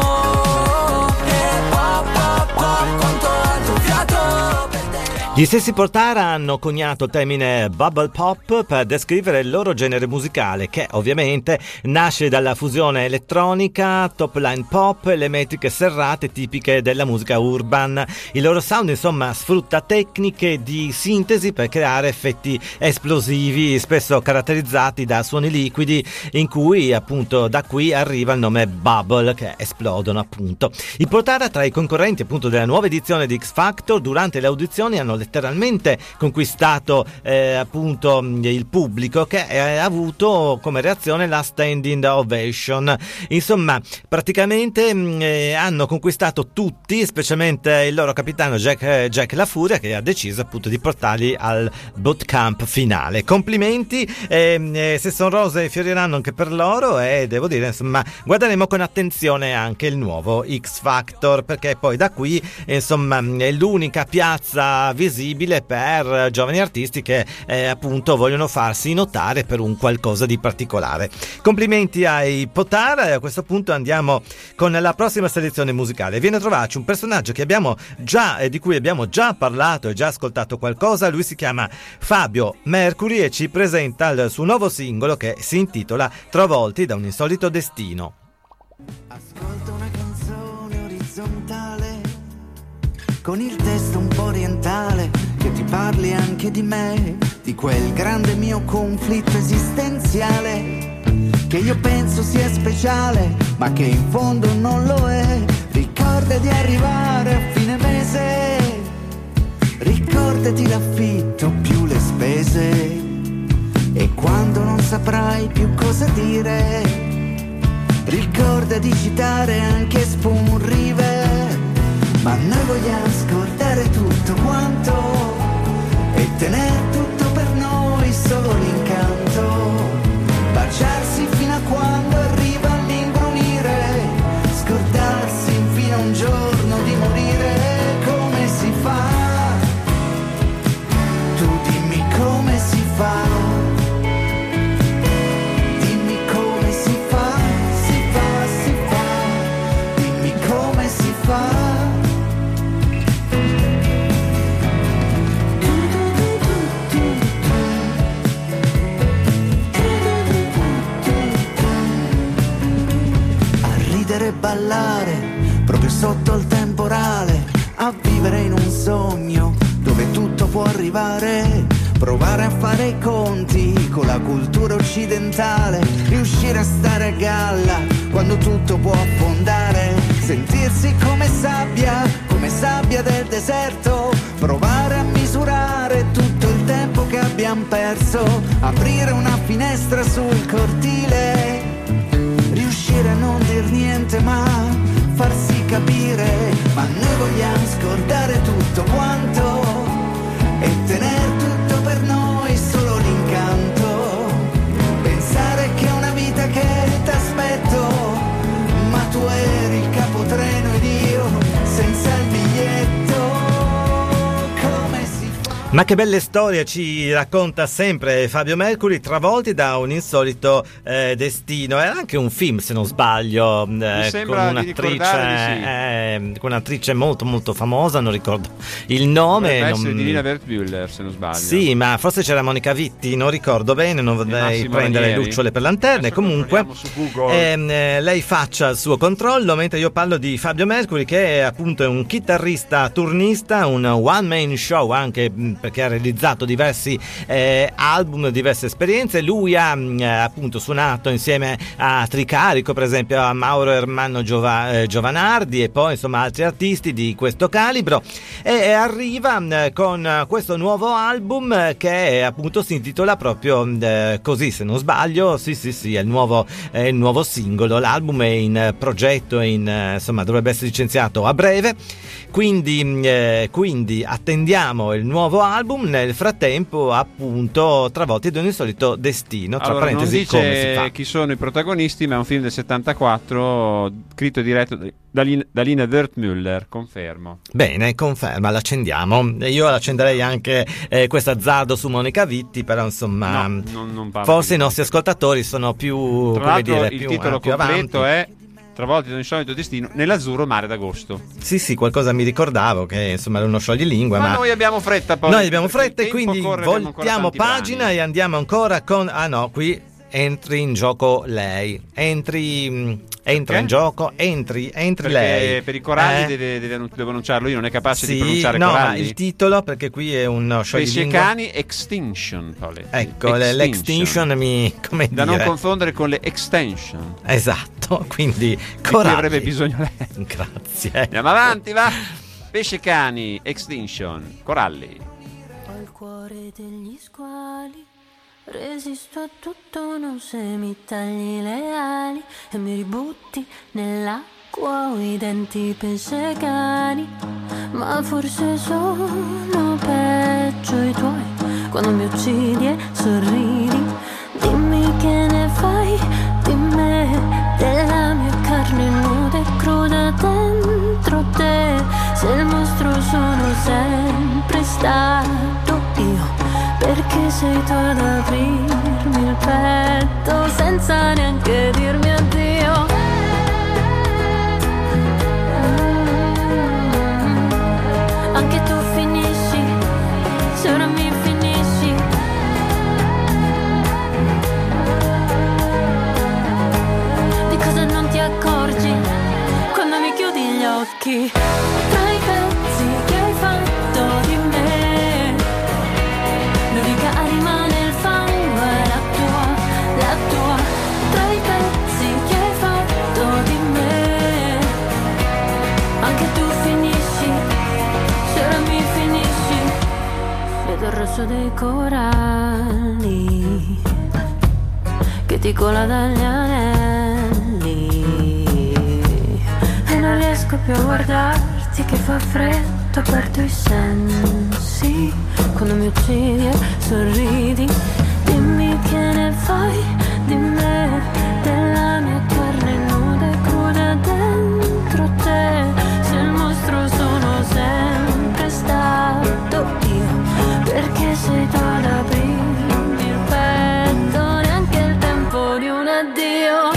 E pop, pop, pop, quanto altro fiato perderò. Gli stessi Portara hanno coniato il termine bubble pop per descrivere il loro genere musicale, che ovviamente nasce dalla fusione elettronica, top line pop e le metriche serrate tipiche della musica urban. Il loro sound insomma sfrutta tecniche di sintesi per creare effetti esplosivi, spesso caratterizzati da suoni liquidi, in cui appunto da qui arriva il nome bubble, che esplodono appunto. I Portara, tra i concorrenti appunto della nuova edizione di X Factor, durante le audizioni hanno letteralmente conquistato appunto il pubblico, che ha avuto come reazione la standing ovation. Insomma, praticamente hanno conquistato tutti, specialmente il loro capitano Jack La Furia, che ha deciso appunto di portarli al bootcamp finale. Complimenti, se sono rose fioriranno anche per loro, e devo dire insomma guarderemo con attenzione anche il nuovo X Factor, perché poi da qui insomma è l'unica piazza visibile per giovani artisti che appunto vogliono farsi notare per un qualcosa di particolare. Complimenti ai Potara, e a questo punto andiamo con la prossima selezione musicale. Viene a trovarci un personaggio che abbiamo già di cui abbiamo già parlato e già ascoltato qualcosa. Lui si chiama Fabio Mercury e ci presenta il suo nuovo singolo che si intitola Travolti da un insolito destino. Ascolta una canzone orizzontale con il testo un po' orientale, che ti parli anche di me, di quel grande mio conflitto esistenziale, che io penso sia speciale, ma che in fondo non lo è. Ricorda di arrivare a fine mese, ricordati l'affitto più le spese, e quando non saprai più cosa dire, ricorda di citare anche Spoon River. Ma noi vogliamo scordare tutto quanto e tenere tutto per noi, solo l'incanto, baciarsi fino a quando arriva all'imbrunire, scordarsi fino a un giorno di morire. Come si fa? Tu dimmi come si fa. Dimmi come si fa, si fa, si fa. Dimmi come si fa. E ballare proprio sotto il temporale, a vivere in un sogno dove tutto può arrivare, provare a fare i conti con la cultura occidentale, riuscire a stare a galla quando tutto può affondare, sentirsi come sabbia del deserto, provare a misurare tutto il tempo che abbiamo perso, aprire una finestra sul cortile, riuscire a non dir niente ma farsi capire. Ma noi vogliamo scordare tutto quanto e tenere tutto per noi, solo l'incanto, Ma che belle storie ci racconta sempre Fabio Mercury, travolti da un insolito destino. Era anche un film, se non sbaglio, con un'attrice molto molto famosa, non ricordo il nome. Dovrebbe essere di Lina Wertmüller, se non sbaglio. Sì, ma forse c'era Monica Vitti, non ricordo bene, non vorrei prendere lucciole per lanterne. Comunque lei faccia il suo controllo mentre io parlo di Fabio Mercury, che è appunto un chitarrista turnista, un one man show, anche perché ha realizzato diversi album, diverse esperienze. Lui ha appunto suonato insieme a Tricarico, per esempio a Mauro Ermanno Giovanardi e poi insomma altri artisti di questo calibro, e arriva con questo nuovo album che appunto si intitola proprio così, se non sbaglio. Sì, è il nuovo singolo. L'album è in progetto, insomma dovrebbe essere licenziato a breve, quindi attendiamo il nuovo album. Nel frattempo appunto travolti da un insolito destino, tra parentesi, non dice come si fa. Chi sono i protagonisti, ma è un film del 74 scritto e diretto da Lina Wertmüller, confermo. Bene, conferma, l'accendiamo. Io l'accenderei anche questo azzardo su Monica Vitti, però insomma non forse i nostri ascoltatori sono più, tra come l'altro, dire, il più, titolo più completo avanti. è Travolti da un insolito destino nell'azzurro mare d'agosto. Sì, qualcosa mi ricordavo, che insomma era uno scioglilingua, ma noi abbiamo fretta poi. Noi abbiamo fretta e quindi voltiamo pagina e andiamo ancora con qui entri in gioco lei. Entra in gioco, entri perché lei. Per i coralli devo annunciarlo io, non è capace di pronunciare coralli. Ma il titolo, perché qui è uno scioglilingua. Pesce cani Extinction, Paoletto. Ecco, l'extinction come da dire, non confondere con le extension. Esatto, quindi coralli. Chi avrebbe bisogno lei. Grazie. Andiamo avanti, va. Pesce cani, Extinction, coralli. Ho il cuore degli squali, resisto a tutto, non se mi tagli le ali e mi ributti nell'acqua, ho i denti pesce cani, ma forse sono peggio i tuoi, quando mi uccidi e sorridi. Dimmi che ne fai di me, della mia carne nuda e cruda dentro te, se il mostro sono sempre stato io, perché sei tu ad aprirmi il petto senza neanche dirmi addio. Anche tu finisci, se ora mi finisci. Di cosa non ti accorgi quando mi chiudi gli occhi? Tra i pezzi che hai fatto di me, l'unica rimane il fango e la tua, tra i pezzi che hai fatto di me. Anche tu finisci, se ora mi finisci. Vedo il rosso dei coralli che ti cola dagli anelli e non riesco più a guardarti che fa freddo, perdo i sensi quando mi uccidi e sorridi. Dimmi che ne fai di me, della mia carne nuda e cruda dentro te, se il mostro sono sempre stato io, perché sei tu ad aprirmi il petto, neanche il tempo di un addio.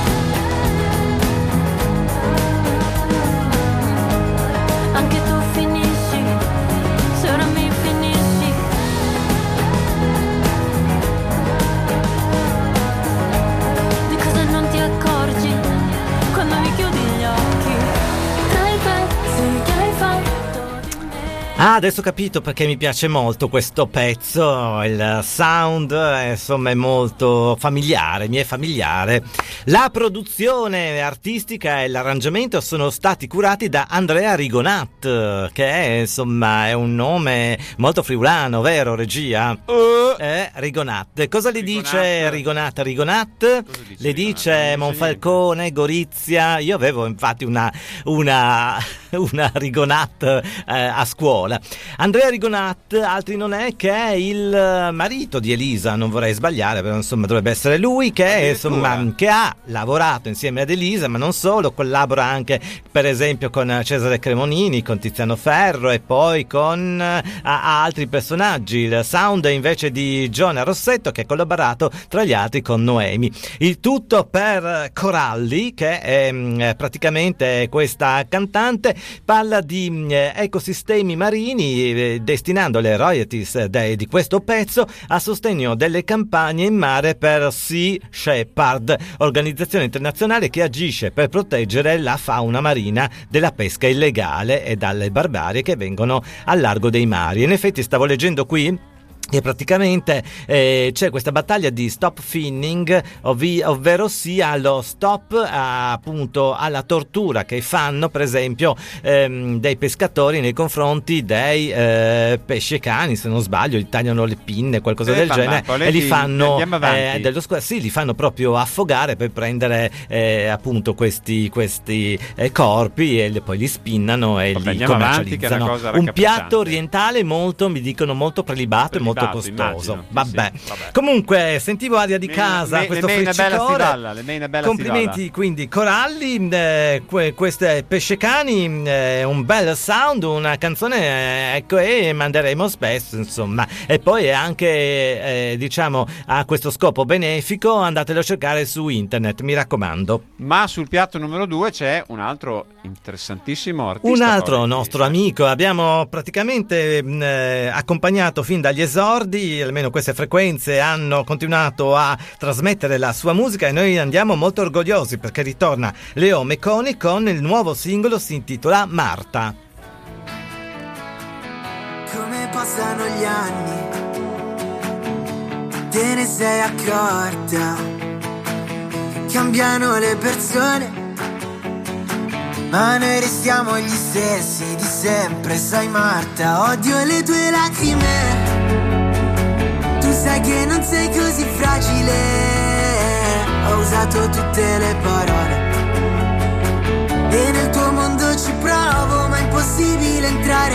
Anche tu finisci, se ora mi finisci. Di cosa non ti accorgi quando mi chiudi gli occhi? Tra i pezzi che hai fatto. Adesso ho capito perché mi piace molto questo pezzo, il sound insomma è molto familiare, mi è familiare. La produzione artistica e l'arrangiamento sono stati curati da Andrea Rigonat, che è insomma è un nome molto friulano, vero regia? Rigonat. Cosa le dice Rigonat? Le dice Monfalcone, Gorizia. Io avevo infatti una Rigonat a scuola. sola. Andrea Rigonat, altri non è che è il marito di Elisa, non vorrei sbagliare, però insomma dovrebbe essere lui, che insomma che ha lavorato insieme ad Elisa, ma non solo, collabora anche per esempio con Cesare Cremonini, con Tiziano Ferro e poi con altri personaggi. Il sound invece di Giona Rossetto, che ha collaborato tra gli altri con Noemi. Il tutto per Coralli, che è praticamente questa cantante, parla di ecosistemi marini, destinando le royalties di questo pezzo a sostegno delle campagne in mare per Sea Shepherd, organizzazione internazionale che agisce per proteggere la fauna marina dalla pesca illegale e dalle barbarie che vengono al largo dei mari. In effetti stavo leggendo qui e praticamente c'è questa battaglia di stop finning, ovvero sia lo stop appunto alla tortura che fanno per esempio dei pescatori nei confronti dei pescecani, se non sbaglio, gli tagliano le pinne, qualcosa del genere, e li fanno li fanno proprio affogare per prendere appunto questi corpi e poi li spinnano e li commercializzano. Un piatto orientale molto, mi dicono, molto prelibato e molto costoso. Immagino. Vabbè. Comunque sentivo aria di casa, questo friccicore. Complimenti quindi Coralli, queste pescecani, un bel sound, una canzone, ecco, e manderemo spesso, insomma. E poi anche diciamo a questo scopo benefico, andatelo a cercare su internet, mi raccomando. Ma sul piatto numero 2 c'è un altro interessantissimo artista, un altro nostro amico. Abbiamo praticamente accompagnato fin dagli esordi, almeno queste frequenze hanno continuato a trasmettere la sua musica e noi andiamo molto orgogliosi perché ritorna Leo Mecconi con il nuovo singolo, si intitola Marta. Come passano gli anni, te ne sei accorta, cambiano le persone, ma noi restiamo gli stessi di sempre, sai Marta, odio le tue lacrime. Tu sai che non sei così fragile, ho usato tutte le parole e nel tuo mondo ci provo, ma è impossibile entrare.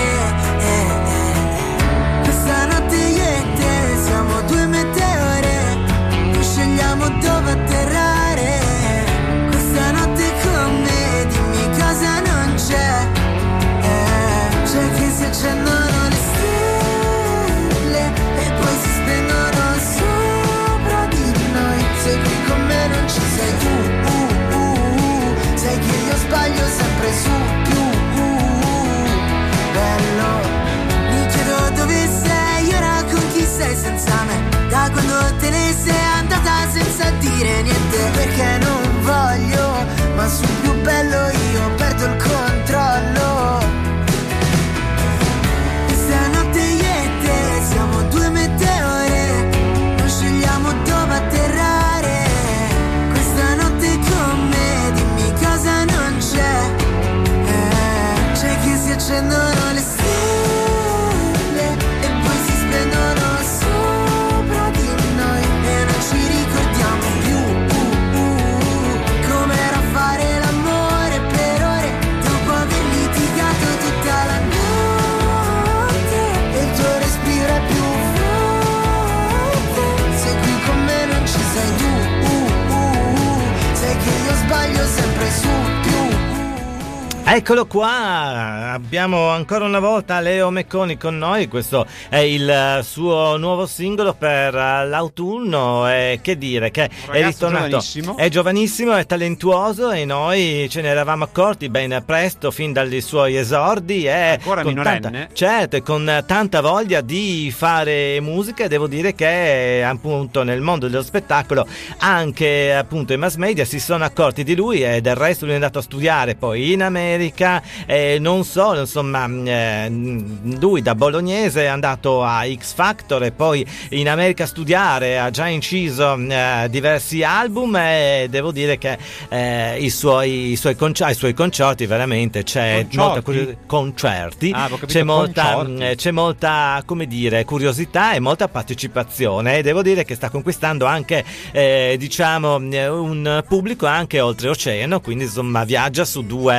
Questa notte io e te siamo due meteore, noi scegliamo dove atterrare. Questa notte con me, dimmi cosa non c'è, c'è che si accendono le stelle e poi si spengono sopra di noi. Se qui con me non ci sei tu, sai che io sbaglio sempre su più, bello. Mi chiedo dove sei ora, con chi sei senza me, da quando te ne sei andata senza dire niente, perché non voglio, ma sul più bello io perdo il controllo. Questa notte io e te siamo due meteore, non scegliamo dove atterrare. Questa notte con me, dimmi cosa non c'è, c'è che si accendono le stelle e poi si spengono sopra di noi e non ci ricordiamo più com'era fare l'amore per ore dopo aver litigato tutta la notte e il tuo respiro è più forte. Se qui con me non ci sei tu, sai che io sbaglio sempre su più. Eccolo qua, abbiamo ancora una volta Leo Mecconi con noi, questo è il suo nuovo singolo per l'autunno e che dire, che è ritornato, è giovanissimo, è talentuoso e noi ce ne eravamo accorti ben presto fin dagli suoi esordi, e ancora con minorenne, certo, e con tanta voglia di fare musica. Devo dire che appunto nel mondo dello spettacolo anche appunto i mass media si sono accorti di lui e del resto lui è andato a studiare poi in America, non solo, insomma, lui da bolognese è andato a X Factor e poi in America a studiare, ha già inciso diversi album e devo dire che ai suoi concerti veramente c'è concerti, c'è molta come dire curiosità e molta partecipazione, e devo dire che sta conquistando anche diciamo un pubblico anche oltreoceano, quindi insomma viaggia su due sponsor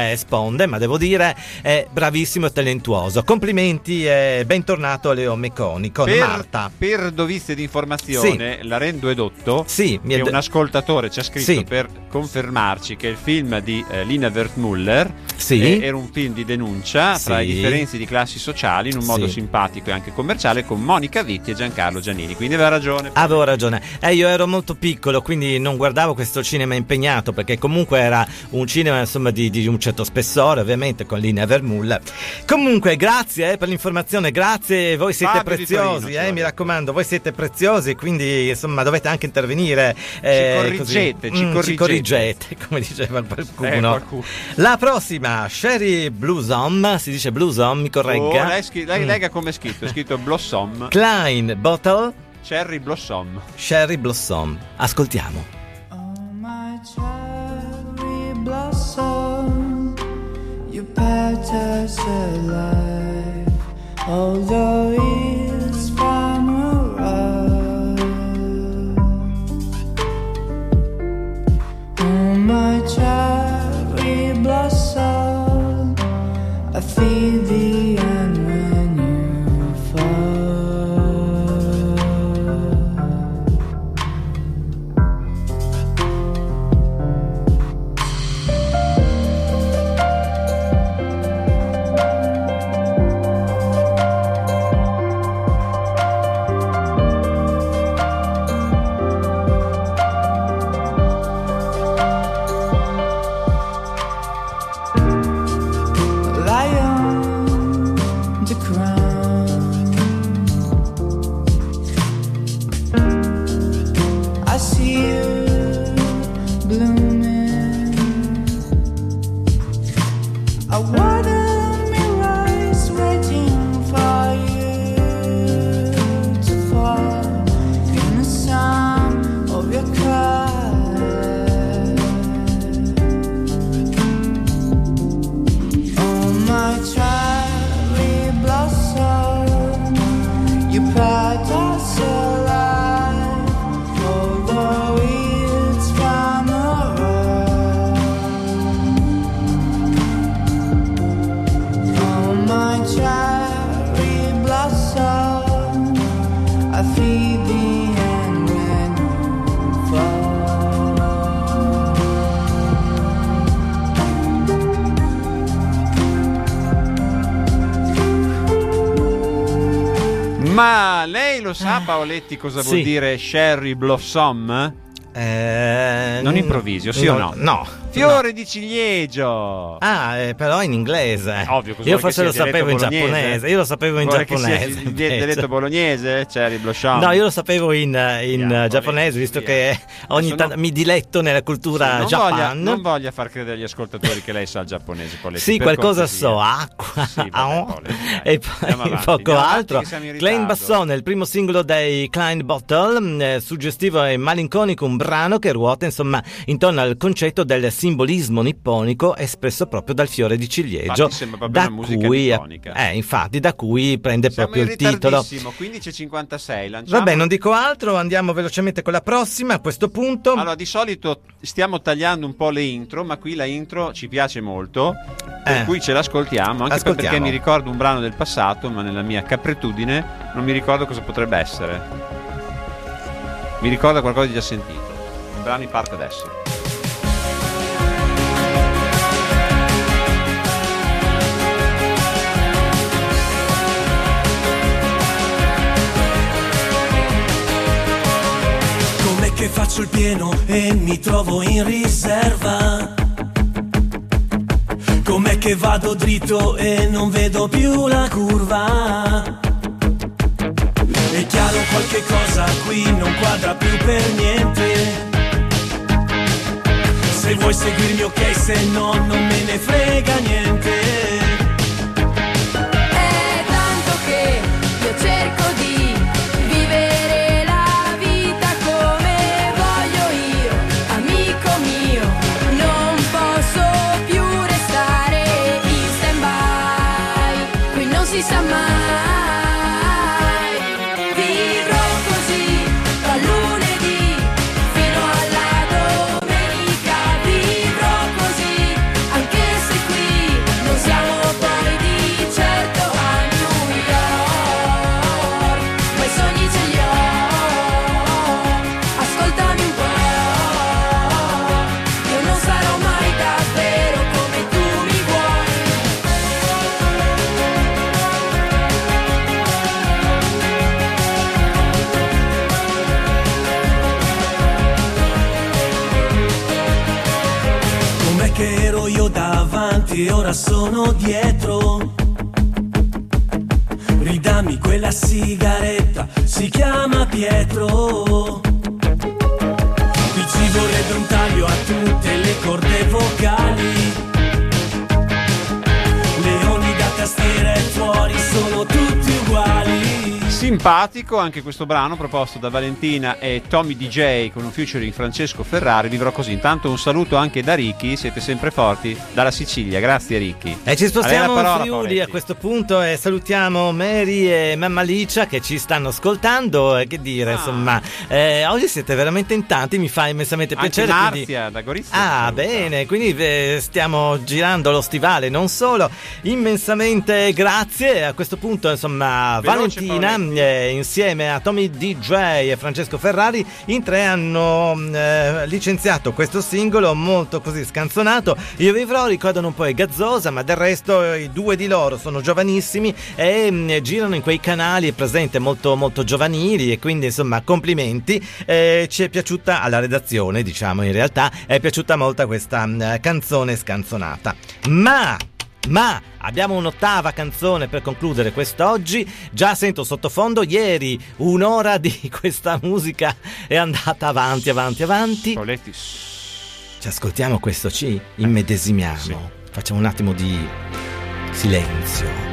onde, ma devo dire è bravissimo e talentuoso. Complimenti e bentornato Leo Mecconi con Marta. Per dovizia di informazione, la rendo edotto che un ascoltatore ci ha scritto per confermarci che il film di Lina Wertmüller era un film di denuncia tra i differenze di classi sociali in un modo simpatico e anche commerciale, con Monica Vitti e Giancarlo Giannini, quindi aveva ragione. Avevo ragione. Io ero molto piccolo, quindi non guardavo questo cinema impegnato, perché comunque era un cinema insomma di un certo spessore, ovviamente con Lina Wertmüller. Comunque grazie per l'informazione, grazie, voi siete Fabio preziosi, Torino, mi raccomando, voi siete preziosi, quindi insomma dovete anche intervenire, ci corriggete, come diceva qualcuno. La prossima, Sherry Blossom, si dice Blossom, mi corregga? Lei legga come è scritto Blossom. Klein Bottle Cherry Blossom. Cherry Blossom. Ascoltiamo. Oh my cherry blossom, you patters alive, although it's from a oh my cherry blossom, I feel the end when you fall. Ma lei lo sa, Paoletti, cosa vuol dire Cherry Blossom? Non improvvisi, sì o no? No. Fiore di ciliegio. Però in inglese. Ovvio, io forse lo sapevo in giapponese. Io lo sapevo in giapponese. Il dialetto bolognese? Cherry Blossom. No, io lo sapevo in giapponese, visto che ogni tanto mi diletto nella cultura Japan. Non voglia far credere agli ascoltatori che lei sa il giapponese, Paoletti. Sì, qualcosa so, acqua, e poi poco altro. Klein Bassone, il primo singolo dei Klein Bottle, suggestivo e malinconico, un brano che ruota insomma intorno al concetto del simbolismo nipponico espresso proprio dal fiore di ciliegio, infatti sembra proprio una musica nipponica. Infatti da cui prende proprio il titolo. 15:56. Vabbè, non dico altro, andiamo velocemente con la prossima a questo punto. Allora, di solito stiamo tagliando un po' le intro, ma qui la intro ci piace molto, per cui ce l'ascoltiamo, anche perché mi ricordo un brano del passato, ma nella mia capretudine non mi ricordo cosa potrebbe essere. Mi ricorda qualcosa di già sentito. Il brano parte adesso. Che faccio il pieno e mi trovo in riserva. Com'è che vado dritto e non vedo più la curva. È chiaro qualche cosa qui non quadra più per niente. Se vuoi seguirmi ok, se no non me ne frega niente. È tanto che io cerco di vivere si sa mai, vivrò così dal lunedì fino alla domenica, vivrò così anche se qui che ora sono dietro. Ridammi quella sigaretta, si chiama Pietro. Qui ci vorrebbe un taglio a tutte le corde vocali. Leoni da tastiera e fuori sono tutti uguali. Simpatico anche questo brano proposto da Valentina e Tommy DJ con un featuring Francesco Ferrari. Vivrò così. Intanto un saluto anche da Ricky, siete sempre forti, dalla Sicilia. Grazie Ricky. E ci spostiamo in Friuli a questo punto e salutiamo Mary e Mamma Licia che ci stanno ascoltando. Che dire, insomma, oggi siete veramente in tanti, mi fa immensamente piacere. Anche Marzia da Gorizia. Bene, quindi stiamo girando lo stivale, non solo. Immensamente grazie. A questo punto, insomma, Veloce, Valentina insieme a Tommy DJ e Francesco Ferrari in tre hanno licenziato questo singolo molto così scanzonato. Io vivrò, ricordano un po' i Gazzosa, ma del resto i due di loro sono giovanissimi e girano in quei canali presente molto molto giovanili, e quindi insomma complimenti. Ci è piaciuta, alla redazione diciamo, in realtà è piaciuta molto questa canzone scanzonata, ma abbiamo un'ottava canzone per concludere quest'oggi. Già sento sottofondo, ieri un'ora di questa musica è andata avanti. Poletti. Ci ascoltiamo questo, ci immedesimiamo. Sì. Facciamo un attimo di silenzio.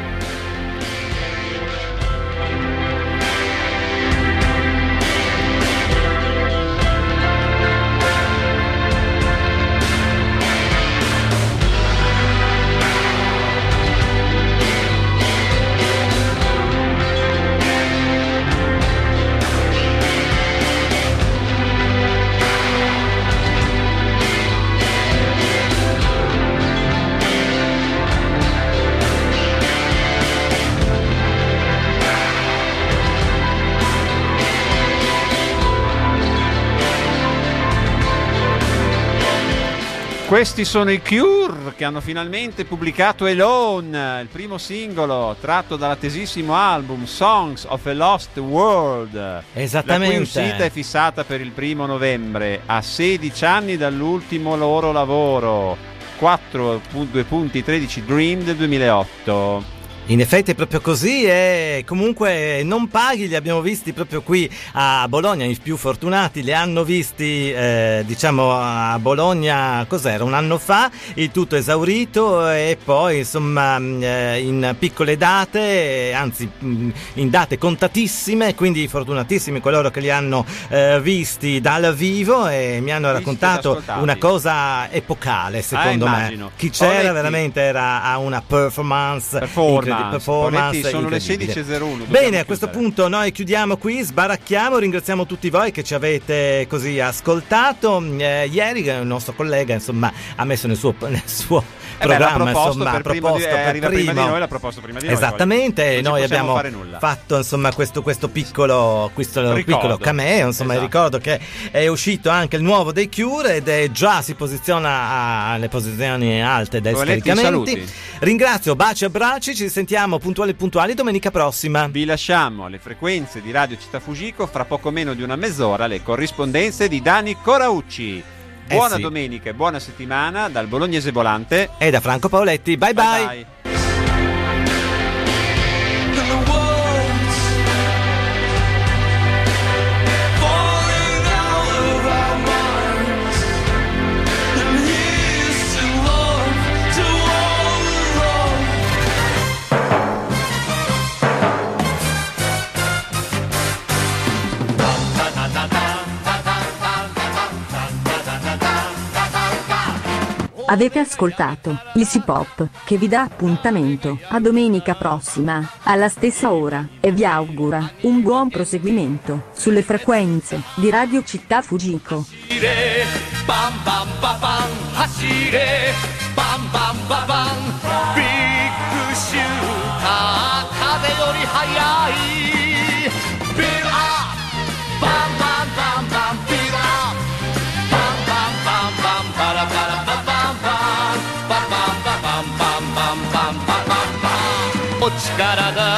Questi sono i Cure che hanno finalmente pubblicato Alone, il primo singolo tratto dall'attesissimo album Songs of a Lost World. Esattamente. La cui uscita è fissata per il 1 novembre, a 16 anni dall'ultimo loro lavoro, 4.2.13 Dream del 2008. In effetti è proprio così, e comunque non paghi, li abbiamo visti proprio qui a Bologna, i più fortunati li hanno visti diciamo a Bologna, cos'era, un anno fa, il tutto esaurito, e poi insomma in piccole date, anzi in date contatissime, quindi fortunatissimi coloro che li hanno visti dal vivo, e mi hanno raccontato una cosa epocale secondo me. Chi c'era veramente era a una performance sono le 16.01. Bene, a questo punto noi chiudiamo qui, sbaracchiamo, ringraziamo tutti voi che ci avete così ascoltato. Ieri il nostro collega insomma ha messo nel suo programma, insomma, prima di noi, l'ha proposto prima di noi. Esattamente, noi abbiamo fatto insomma questo piccolo cameo, insomma, ricordo che è uscito anche il nuovo dei Cure ed è già si posiziona alle posizioni alte dei scaricamenti. Ringrazio, baci e abbracci, ci sentiamo puntuali domenica prossima. Vi lasciamo alle frequenze di Radio Città Fujiko, fra poco meno di una mezz'ora le corrispondenze di Dani Coraucci. Buona domenica e buona settimana dal Bolognese Volante e da Franco Paoletti. Bye bye. Avete ascoltato Easy Pop, che vi dà appuntamento a domenica prossima, alla stessa ora, e vi augura un buon proseguimento sulle frequenze di Radio Città Fujiko. Bam bam ba bam, hashire, bam bam ba bam, big shooter, kaze yori hayai, build up, bam bam bam bam, build up, bam bam bam bam, para para ba bam bam, ba bam ba bam bam bam bam bam bam bam, お力が